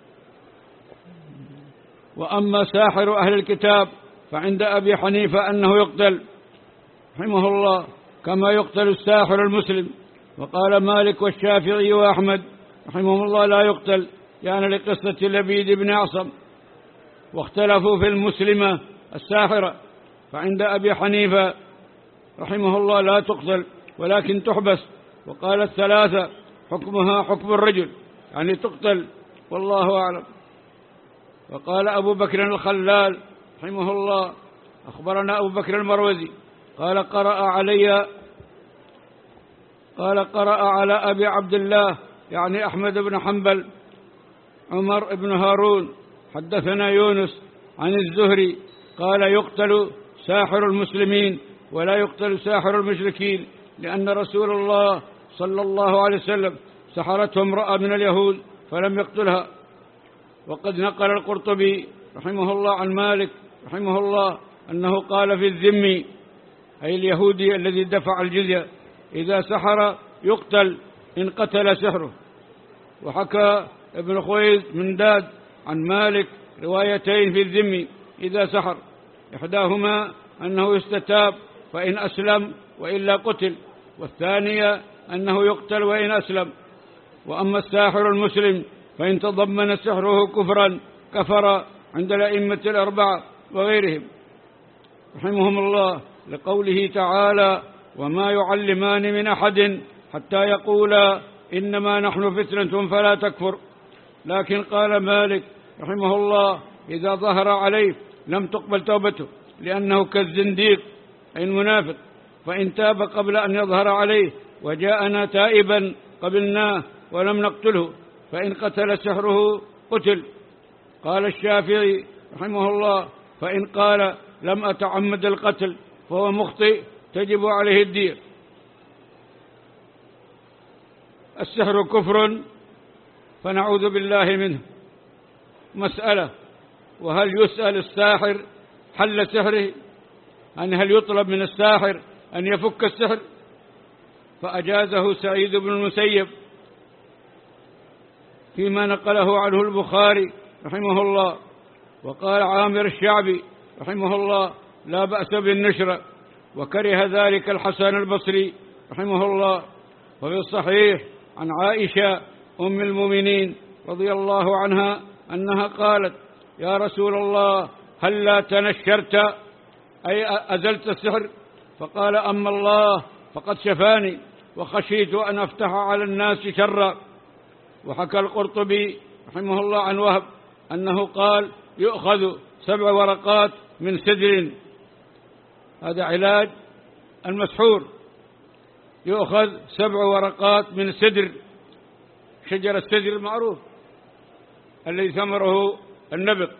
وأما ساحر أهل الكتاب فعند أبي حنيفة أنه يقتل رحمه الله كما يقتل الساحر المسلم. وقال مالك والشافعي وأحمد رحمهم الله: لا يقتل، يعني لقصة لبيد بن أعصم. واختلفوا في المسلمة الساحرة، فعند أبي حنيفة رحمه الله لا تقتل ولكن تحبس. وقال الثلاثة حكمها حكم الرجل، يعني تقتل، والله أعلم. وقال أبو بكر الخلال رحمه الله: أخبرنا أبو بكر المروزي قال قرأ علي قال قرأ على أبي عبد الله يعني أحمد بن حنبل عمر بن هارون حدثنا يونس عن الزهري قال: يقتل ساحر المسلمين ولا يقتل ساحر المشركين، لأن رسول الله صلى الله عليه وسلم سحرته امرأة من اليهود فلم يقتلها. وقد نقل القرطبي رحمه الله عن مالك رحمه الله أنه قال في الذمي، أي اليهودي الذي دفع الجزية، إذا سحر يقتل إن قتل سحره. وحكى ابن خويز من داد عن مالك روايتين في الذمي إذا سحر، إحداهما أنه يستتاب فإن أسلم وإلا قتل، والثانية أنه يقتل وإن أسلم. وأما الساحر المسلم فإن تضمن سحره كفرا كفر عند الأئمة الأربعة وغيرهم رحمهم الله، لقوله تعالى: وما يعلمان من أحد حتى يقولا إنما نحن فتنة فلا تكفر. لكن قال مالك رحمه الله: إذا ظهر عليه لم تقبل توبته، لأنه كالزنديق أي المنافق، فإن تاب قبل أن يظهر عليه وجاءنا تائبا قبلناه ولم نقتله، فإن قتل سحره قتل. قال الشافعي رحمه الله: فإن قال لم أتعمد القتل فهو مخطئ تجب عليه الدية. السحر كفر فنعوذ بالله منه. مسألة: وهل يسأل الساحر حل سحره؟ أن هل يطلب من الساحر أن يفك السحر؟ فأجازه سعيد بن المسيب فيما نقله عنه البخاري رحمه الله. وقال عامر الشعبي رحمه الله: لا بأس بالنشرة، وكره ذلك الحسن البصري رحمه الله. وفي الصحيح عن عائشة أم المؤمنين رضي الله عنها أنها قالت: يا رسول الله هل لا تنشرت أي أزلت السحر؟ فقال: أما الله فقد شفاني وخشيت أن أفتح على الناس شرا. وحكى القرطبي رحمه الله عن وهب أنه قال: يؤخذ سبع ورقات من سدر، هذا علاج المسحور. يؤخذ سبع ورقات من سدر، شجر السدر المعروف الذي ثمره النبق.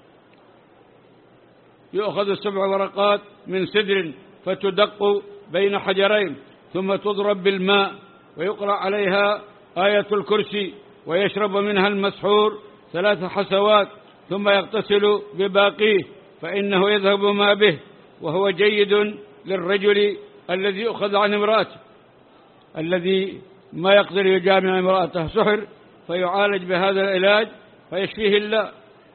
يؤخذ السبع ورقات من سدر فتدق بين حجرين، ثم تضرب بالماء ويقرأ عليها آية الكرسي، ويشرب منها المسحور ثلاث حسوات، ثم يغتسل بباقيه فإنه يذهب ما به، وهو جيد للرجل الذي يؤخذ عن امرأته، الذي ما يقدر يجامع امرأته سحر، فيعالج بهذا العلاج فيشفيه الله.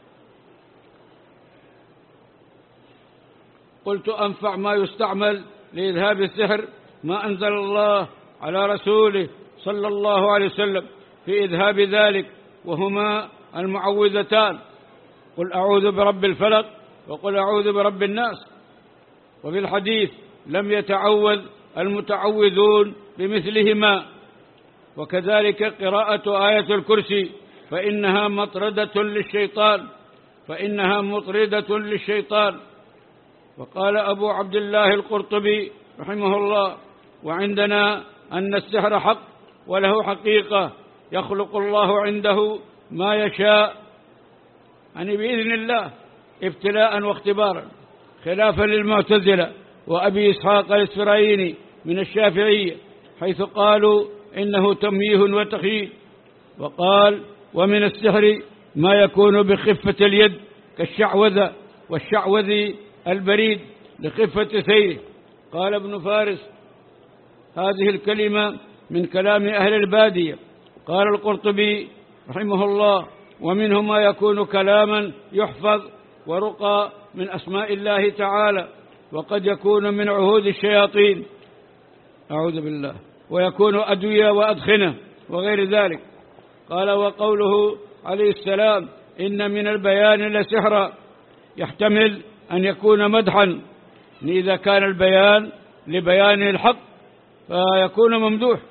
قلت أنفع ما يستعمل لإذهاب السحر ما أنزل الله على رسوله صلى الله عليه وسلم في إذهاب ذلك، وهما المعوذتان: قل أعوذ برب الفلق وقل أعوذ برب الناس. وفي الحديث: لم يتعوذ المتعوذون بمثلهما. وكذلك قراءة آية الكرسي فإنها مطردة للشيطان فإنها مطردة للشيطان. وقال أبو عبد الله القرطبي رحمه الله: وعندنا أن السحر حق وله حقيقة، يخلق الله عنده ما يشاء، يعني بإذن الله ابتلاء واختبارا، خلافا للمعتزلة وأبي إسحاق الإسفرايني من الشافعية، حيث قالوا إنه تمويه وتخييل. وقال: ومن السحر ما يكون بخفة اليد كالشعوذة، والشعوذ البريد لخفة سيره. قال ابن فارس: هذه الكلمة من كلام أهل البادية. قال القرطبي رحمه الله: ومنه ما يكون كلاما يحفظ ورقى من أسماء الله تعالى، وقد يكون من عهود الشياطين، أعوذ بالله، ويكون أدوية وأدخنة وغير ذلك. قال: وقوله عليه السلام: إن من البيان لسحرا، يحتمل أن يكون مدحا، إذا كان البيان لبيان الحق فيكون ممدوح.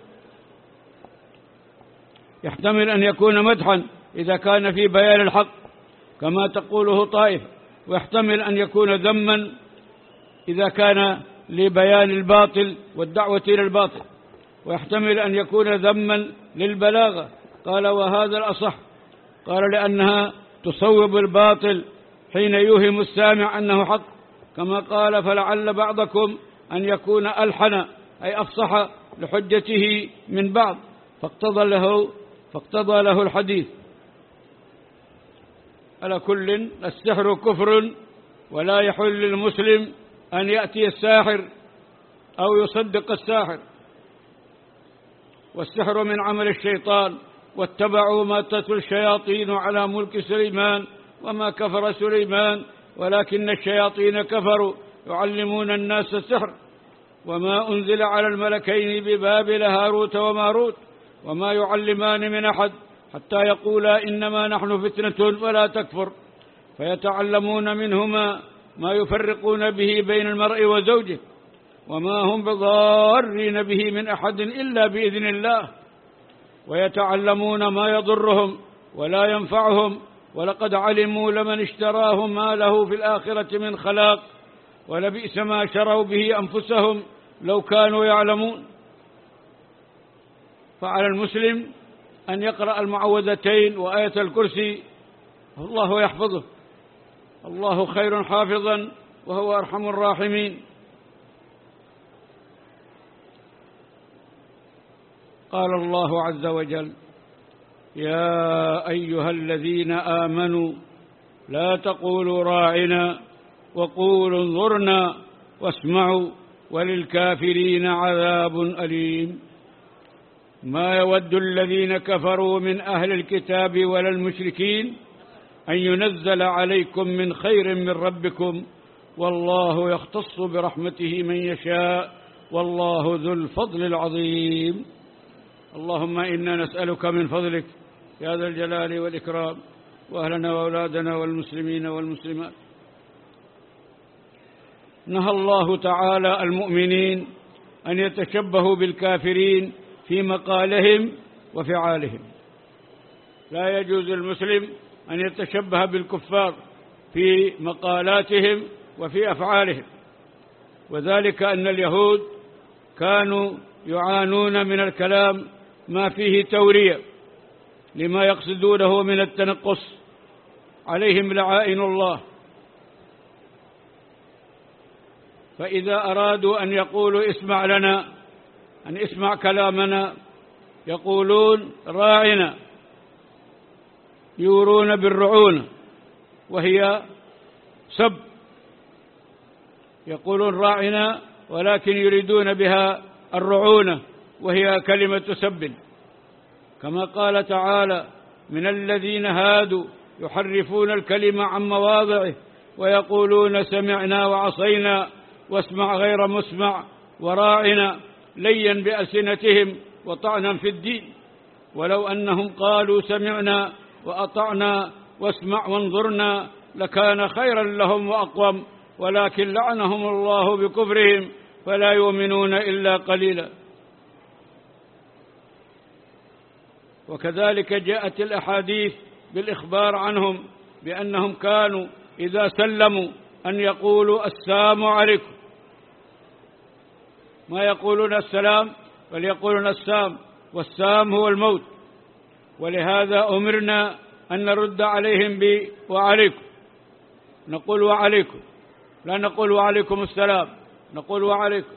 يحتمل أن يكون مدحا إذا كان في بيان الحق كما تقوله طائفة، ويحتمل أن يكون ذما إذا كان لبيان الباطل والدعوة إلى الباطل، ويحتمل أن يكون ذما للبلاغة. قال: وهذا الأصح. قال: لأنها تصوب الباطل حين يوهم السامع أنه حق، كما قال: فلعل بعضكم أن يكون ألحن، أي أفصح لحجته من بعض، فاقتضى له, فاقتضى له الحديث. على كل، السحر كفر، ولا يحل للمسلم أن يأتي الساحر أو يصدق الساحر. والسحر من عمل الشيطان، واتبعوا ما تتلو الشياطين على ملك سليمان وما كفر سليمان ولكن الشياطين كفروا يعلمون الناس السحر وما أنزل على الملكين ببابل هاروت وماروت وما يعلمان من أحد حتى يقولا إنما نحن فتنة فلا تكفر، فيتعلمون منهما ما يفرقون به بين المرء وزوجه وما هم بضارين به من أحد إلا بإذن الله، ويتعلمون ما يضرهم ولا ينفعهم، ولقد علموا لمن اشتراه ما له في الآخرة من خلاق ولبئس ما شروا به أنفسهم لو كانوا يعلمون. فعلى المسلم أن يقرأ المعوذتين وآية الكرسي، الله يحفظه، الله خير حافظا وهو أرحم الراحمين. قال الله عز وجل: يا أيها الذين آمنوا لا تقولوا راعنا وقولوا انظرنا واسمعوا وللكافرين عذاب أليم. ما يود الذين كفروا من أهل الكتاب ولا المشركين أن ينزل عليكم من خير من ربكم والله يختص برحمته من يشاء والله ذو الفضل العظيم. اللهم إنا نسألك من فضلك يا ذا الجلال والإكرام، وأهلنا وأولادنا والمسلمين والمسلمات. نهى الله تعالى المؤمنين أن يتشبهوا بالكافرين في مقالهم وفعالهم. لا يجوز المسلم أن يتشبه بالكفار في مقالاتهم وفي أفعالهم. وذلك أن اليهود كانوا يعانون من الكلام ما فيه تورية لما يقصدونه من التنقص، عليهم لعائن الله. فإذا أرادوا أن يقولوا اسمع لنا، أن اسمع كلامنا، يقولون راعنا، يورون بالرعونة وهي سب، يقولون راعنا ولكن يريدون بها الرعونة وهي كلمة سب، كما قال تعالى: من الذين هادوا يحرفون الكلم عن مواضعه ويقولون سمعنا وعصينا واسمع غير مسمع وراعنا ليا بألسنتهم وطعنا في الدين، ولو أنهم قالوا سمعنا وأطعنا واسمع وانظرنا لكان خيرا لهم وأقوم، ولكن لعنهم الله بكفرهم فلا يؤمنون إلا قليلا. وكذلك جاءت الأحاديث بالإخبار عنهم بأنهم كانوا إذا سلموا أن يقولوا السلام عليكم، ما يقولون السلام بل يقولون السام، والسام هو الموت. ولهذا أمرنا أن نرد عليهم ب وعليكم، نقول وعليكم، لا نقول وعليكم السلام، نقول وعليكم،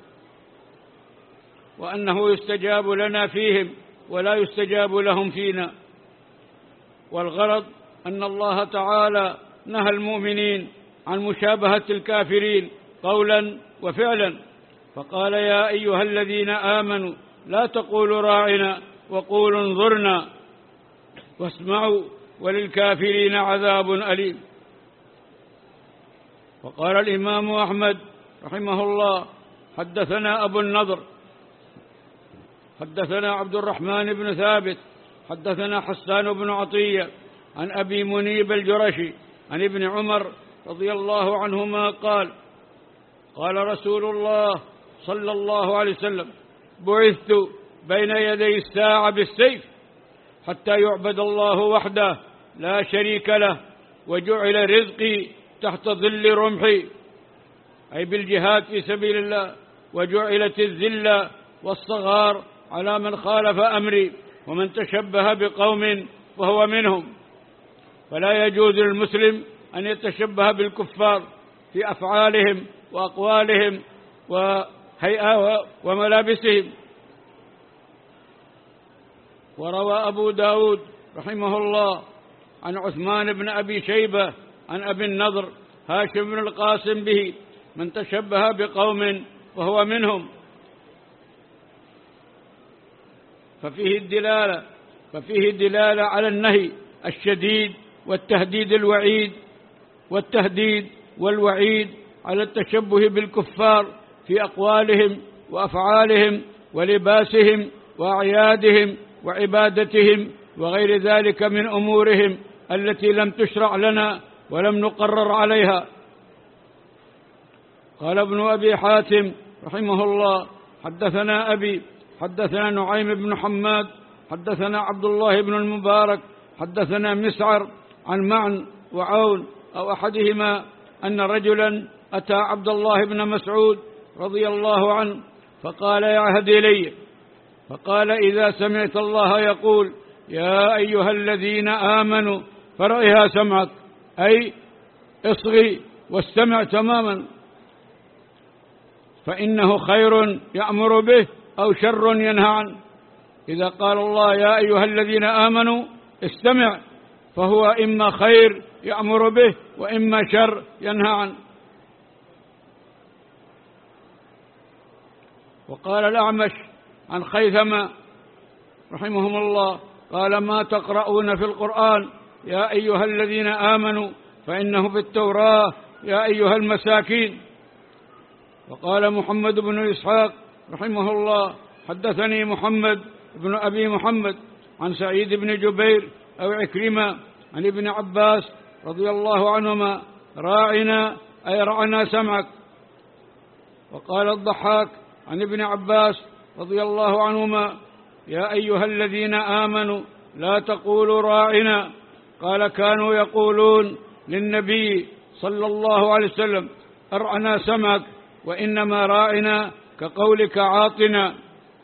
وأنه يستجاب لنا فيهم ولا يستجاب لهم فينا. والغرض أن الله تعالى نهى المؤمنين عن مشابهة الكافرين قولا وفعلا، فقال: يا أيها الذين آمنوا لا تقولوا راعنا وقولوا انظرنا واسمعوا وللكافرين عذاب أليم. وقال الإمام أحمد رحمه الله: حدثنا أبو النضر حدثنا عبد الرحمن بن ثابت حدثنا حسان بن عطية عن أبي منيب الجرشي عن ابن عمر رضي الله عنهما قال: قال رسول الله صلى الله عليه وسلم: بعثت بين يدي الساعة بالسيف حتى يعبد الله وحده لا شريك له، وجعل رزقي تحت ظل رمحي، أي بالجهاد في سبيل الله، وجعلت الذلة والصغار على من خالف أمري، ومن تشبه بقوم فهو منهم. فلا يجوز للمسلم أن يتشبه بالكفار في أفعالهم وأقوالهم وهيئة وملابسهم. وروى أبو داود رحمه الله عن عثمان بن أبي شيبة عن أبي النضر هاشم بن القاسم به: من تشبه بقوم فهو منهم. ففيه الدلالة ففيه دلالة على النهي الشديد والتهديد الوعيد والتهديد والوعيد على التشبه بالكفار في أقوالهم وأفعالهم ولباسهم وأعيادهم وعبادتهم وغير ذلك من أمورهم التي لم تشرع لنا ولم نقرر عليها. قال ابن أبي حاتم رحمه الله: حدثنا أبي حدثنا نعيم بن حماد حدثنا عبد الله بن المبارك حدثنا مسعر عن معن وعون أو أحدهما أن رجلا أتى عبد الله بن مسعود رضي الله عنه فقال: يعهد إلي. فقال: إذا سمعت الله يقول: يا أيها الذين آمنوا فرعها سمعك، أي اصغي واستمع تماما، فإنه خير يأمر به أو شر ينهى عنه. إذا قال الله يا أيها الذين آمنوا استمع، فهو إما خير يأمر به وإما شر ينهى عنه. وقال الأعمش عن خيثمة رحمهم الله قال: ما تقرؤون في القرآن يا أيها الذين آمنوا فإنه في التوراة يا أيها المساكين. وقال محمد بن إسحاق رحمه الله: حدثني محمد بن أبي محمد عن سعيد بن جبير أو عكرمة عن ابن عباس رضي الله عنهما: راعنا أي رعنا سمعك. وقال الضحاك عن ابن عباس رضي الله عنهما: يا أيها الذين آمنوا لا تقولوا راعنا. قال: كانوا يقولون للنبي صلى الله عليه وسلم: أرعنا سمك وإنما راعنا كقولك عاطنا.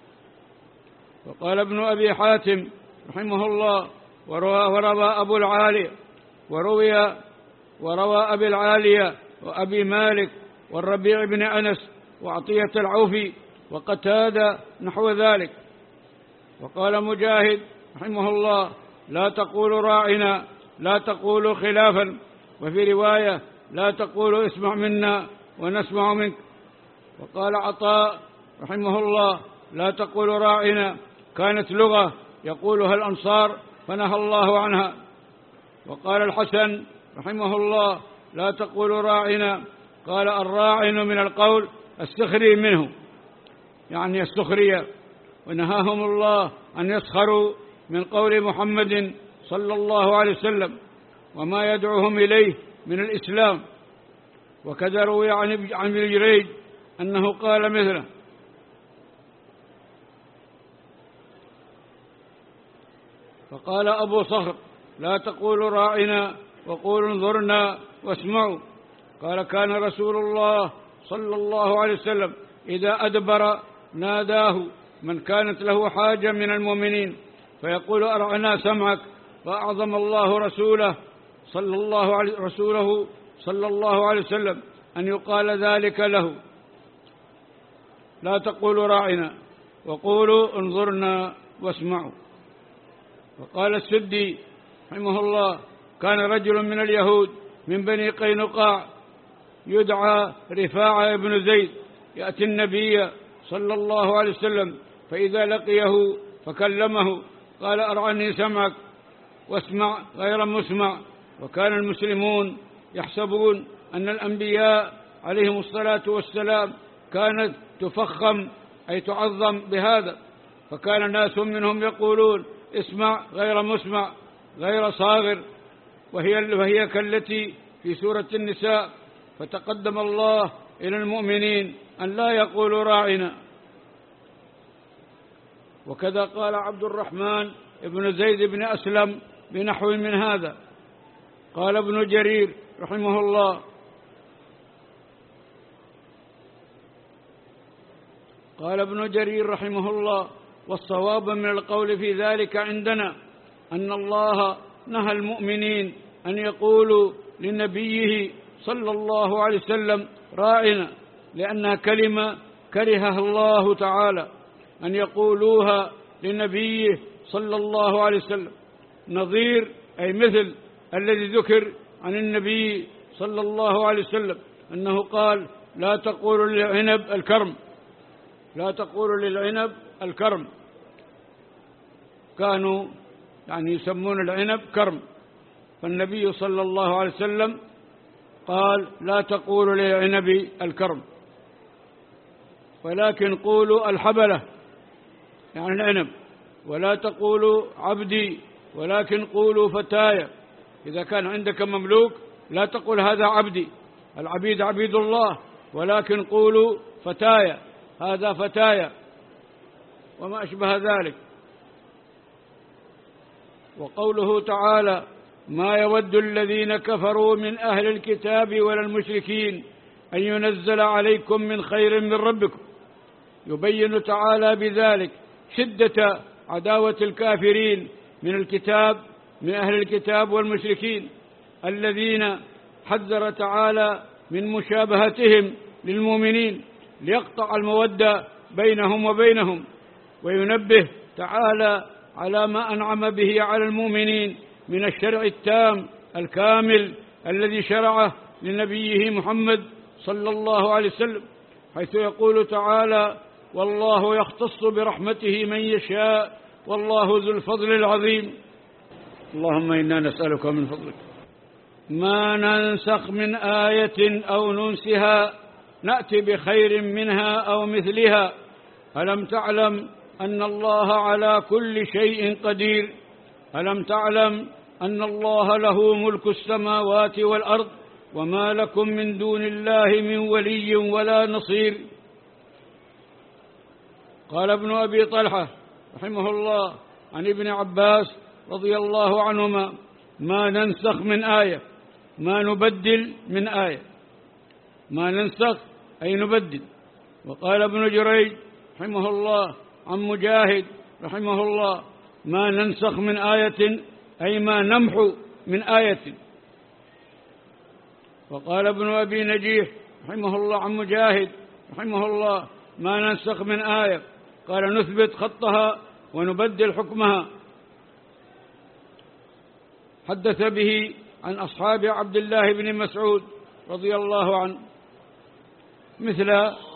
وقال ابن أبي حاتم رحمه الله: وروى أبو العالي وروي وروى أبي العالية وأبي مالك والربيع بن أنس وعطية العوفي وقتادة نحو ذلك. وقال مجاهد رحمه الله: لا تقولوا راعنا، لا تقولوا خلافا، وفي رواية: لا تقولوا اسمع منا ونسمع منك. وقال عطاء رحمه الله: لا تقولوا راعنا كانت لغة يقولها الأنصار فنهى الله عنها. وقال الحسن رحمه الله: لا تقولوا راعنا، قال الراعن من القول السخري منه، يعني السخرية، ونهاهم الله أن يسخروا من قول محمد صلى الله عليه وسلم وما يدعوهم إليه من الإسلام. وكذا روي عن ابن جريج أنه قال مثله. فقال أبو صخر: لا تقولوا راعنا وقولوا انظرنا واسمعوا. قال: كان رسول الله صلى الله عليه وسلم إذا أدبر ناداه من كانت له حاجة من المؤمنين فيقول: أرعنا سمعك. وأعظم الله رسوله صلى الله عليه رسوله صلى الله عليه وسلم أن يقال ذلك له: لا تقولوا راعنا وقولوا انظرنا واسمعوا. وقال السدي رحمه الله: كان رجل من اليهود من بني قينقاع يدعى رفاعة بن زيد يأتي النبي صلى الله عليه وسلم، فإذا لقيه فكلمه قال: أرعني سمعك واسمع غير مسمع. وكان المسلمون يحسبون أن الأنبياء عليهم الصلاة والسلام كانت تفخم أي تعظم بهذا، فكان ناس منهم يقولون: اسمع غير مسمع غير صاغر، وهي, وهي كالتي في سورة النساء. فتقدم الله إلى المؤمنين أن لا يقولوا راعنا. وكذا قال عبد الرحمن بن زيد بن أسلم بنحو من هذا. قال ابن جرير رحمه الله: قال ابن جرير رحمه الله: والصواب من القول في ذلك عندنا أن الله نهى المؤمنين أن يقولوا لنبيه صلى الله عليه وسلم راعنا، لأنها كلمة كرهها الله تعالى أن يقولوها لنبيه صلى الله عليه وسلم، نظير أي مثل الذي ذكر عن النبي صلى الله عليه وسلم أنه قال: لا تقولوا للعنب الكرم، لا تقولوا للعنب الكرم. كانوا يعني يسمون العنب كرم، فالنبي صلى الله عليه وسلم قال: لا تقولوا للعنب الكرم، ولكن قولوا الحبلة يعني العنب، ولا تقولوا عبدي ولكن قولوا فتايا. إذا كان عندك مملوك لا تقول هذا عبدي، العبيد عبيد الله، ولكن قولوا فتايا، هذا فتايا وما أشبه ذلك. وقوله تعالى: ما يود الذين كفروا من أهل الكتاب ولا المشركين أن ينزل عليكم من خير من ربكم، يبين تعالى بذلك شدة عداوة الكافرين من الكتاب من أهل الكتاب والمشركين الذين حذر تعالى من مشابهتهم للمؤمنين ليقطع المودة بينهم وبينهم، وينبه تعالى على ما أنعم به على المؤمنين من الشرع التام الكامل الذي شرعه لنبيه محمد صلى الله عليه وسلم، حيث يقول تعالى: والله يختص برحمته من يشاء والله ذو الفضل العظيم. اللهم إنا نسألك من فضلك ما ننسخ من آية أو ننسها نأتي بخير منها أو مثلها. ألم تعلم أن الله على كل شيء قدير؟ ألم تعلم أن الله له ملك السماوات والأرض وما لكم من دون الله من ولي ولا نصير. قال ابن أبي طلحة رحمه الله عن ابن عباس رضي الله عنهما: ما ننسخ من آية ما نبدل من آية، ما ننسخ أي نبدل. وقال ابن جريج رحمه الله عن مجاهد رحمه الله: ما ننسخ من آية أي ما نمحو من آية. وقال ابن أبي نجيح رحمه الله عن مجاهد رحمه الله: ما ننسخ من آية، قال نثبت خطها ونبدل حكمها. حدث به عن أصحاب عبد الله بن مسعود رضي الله عنه مثل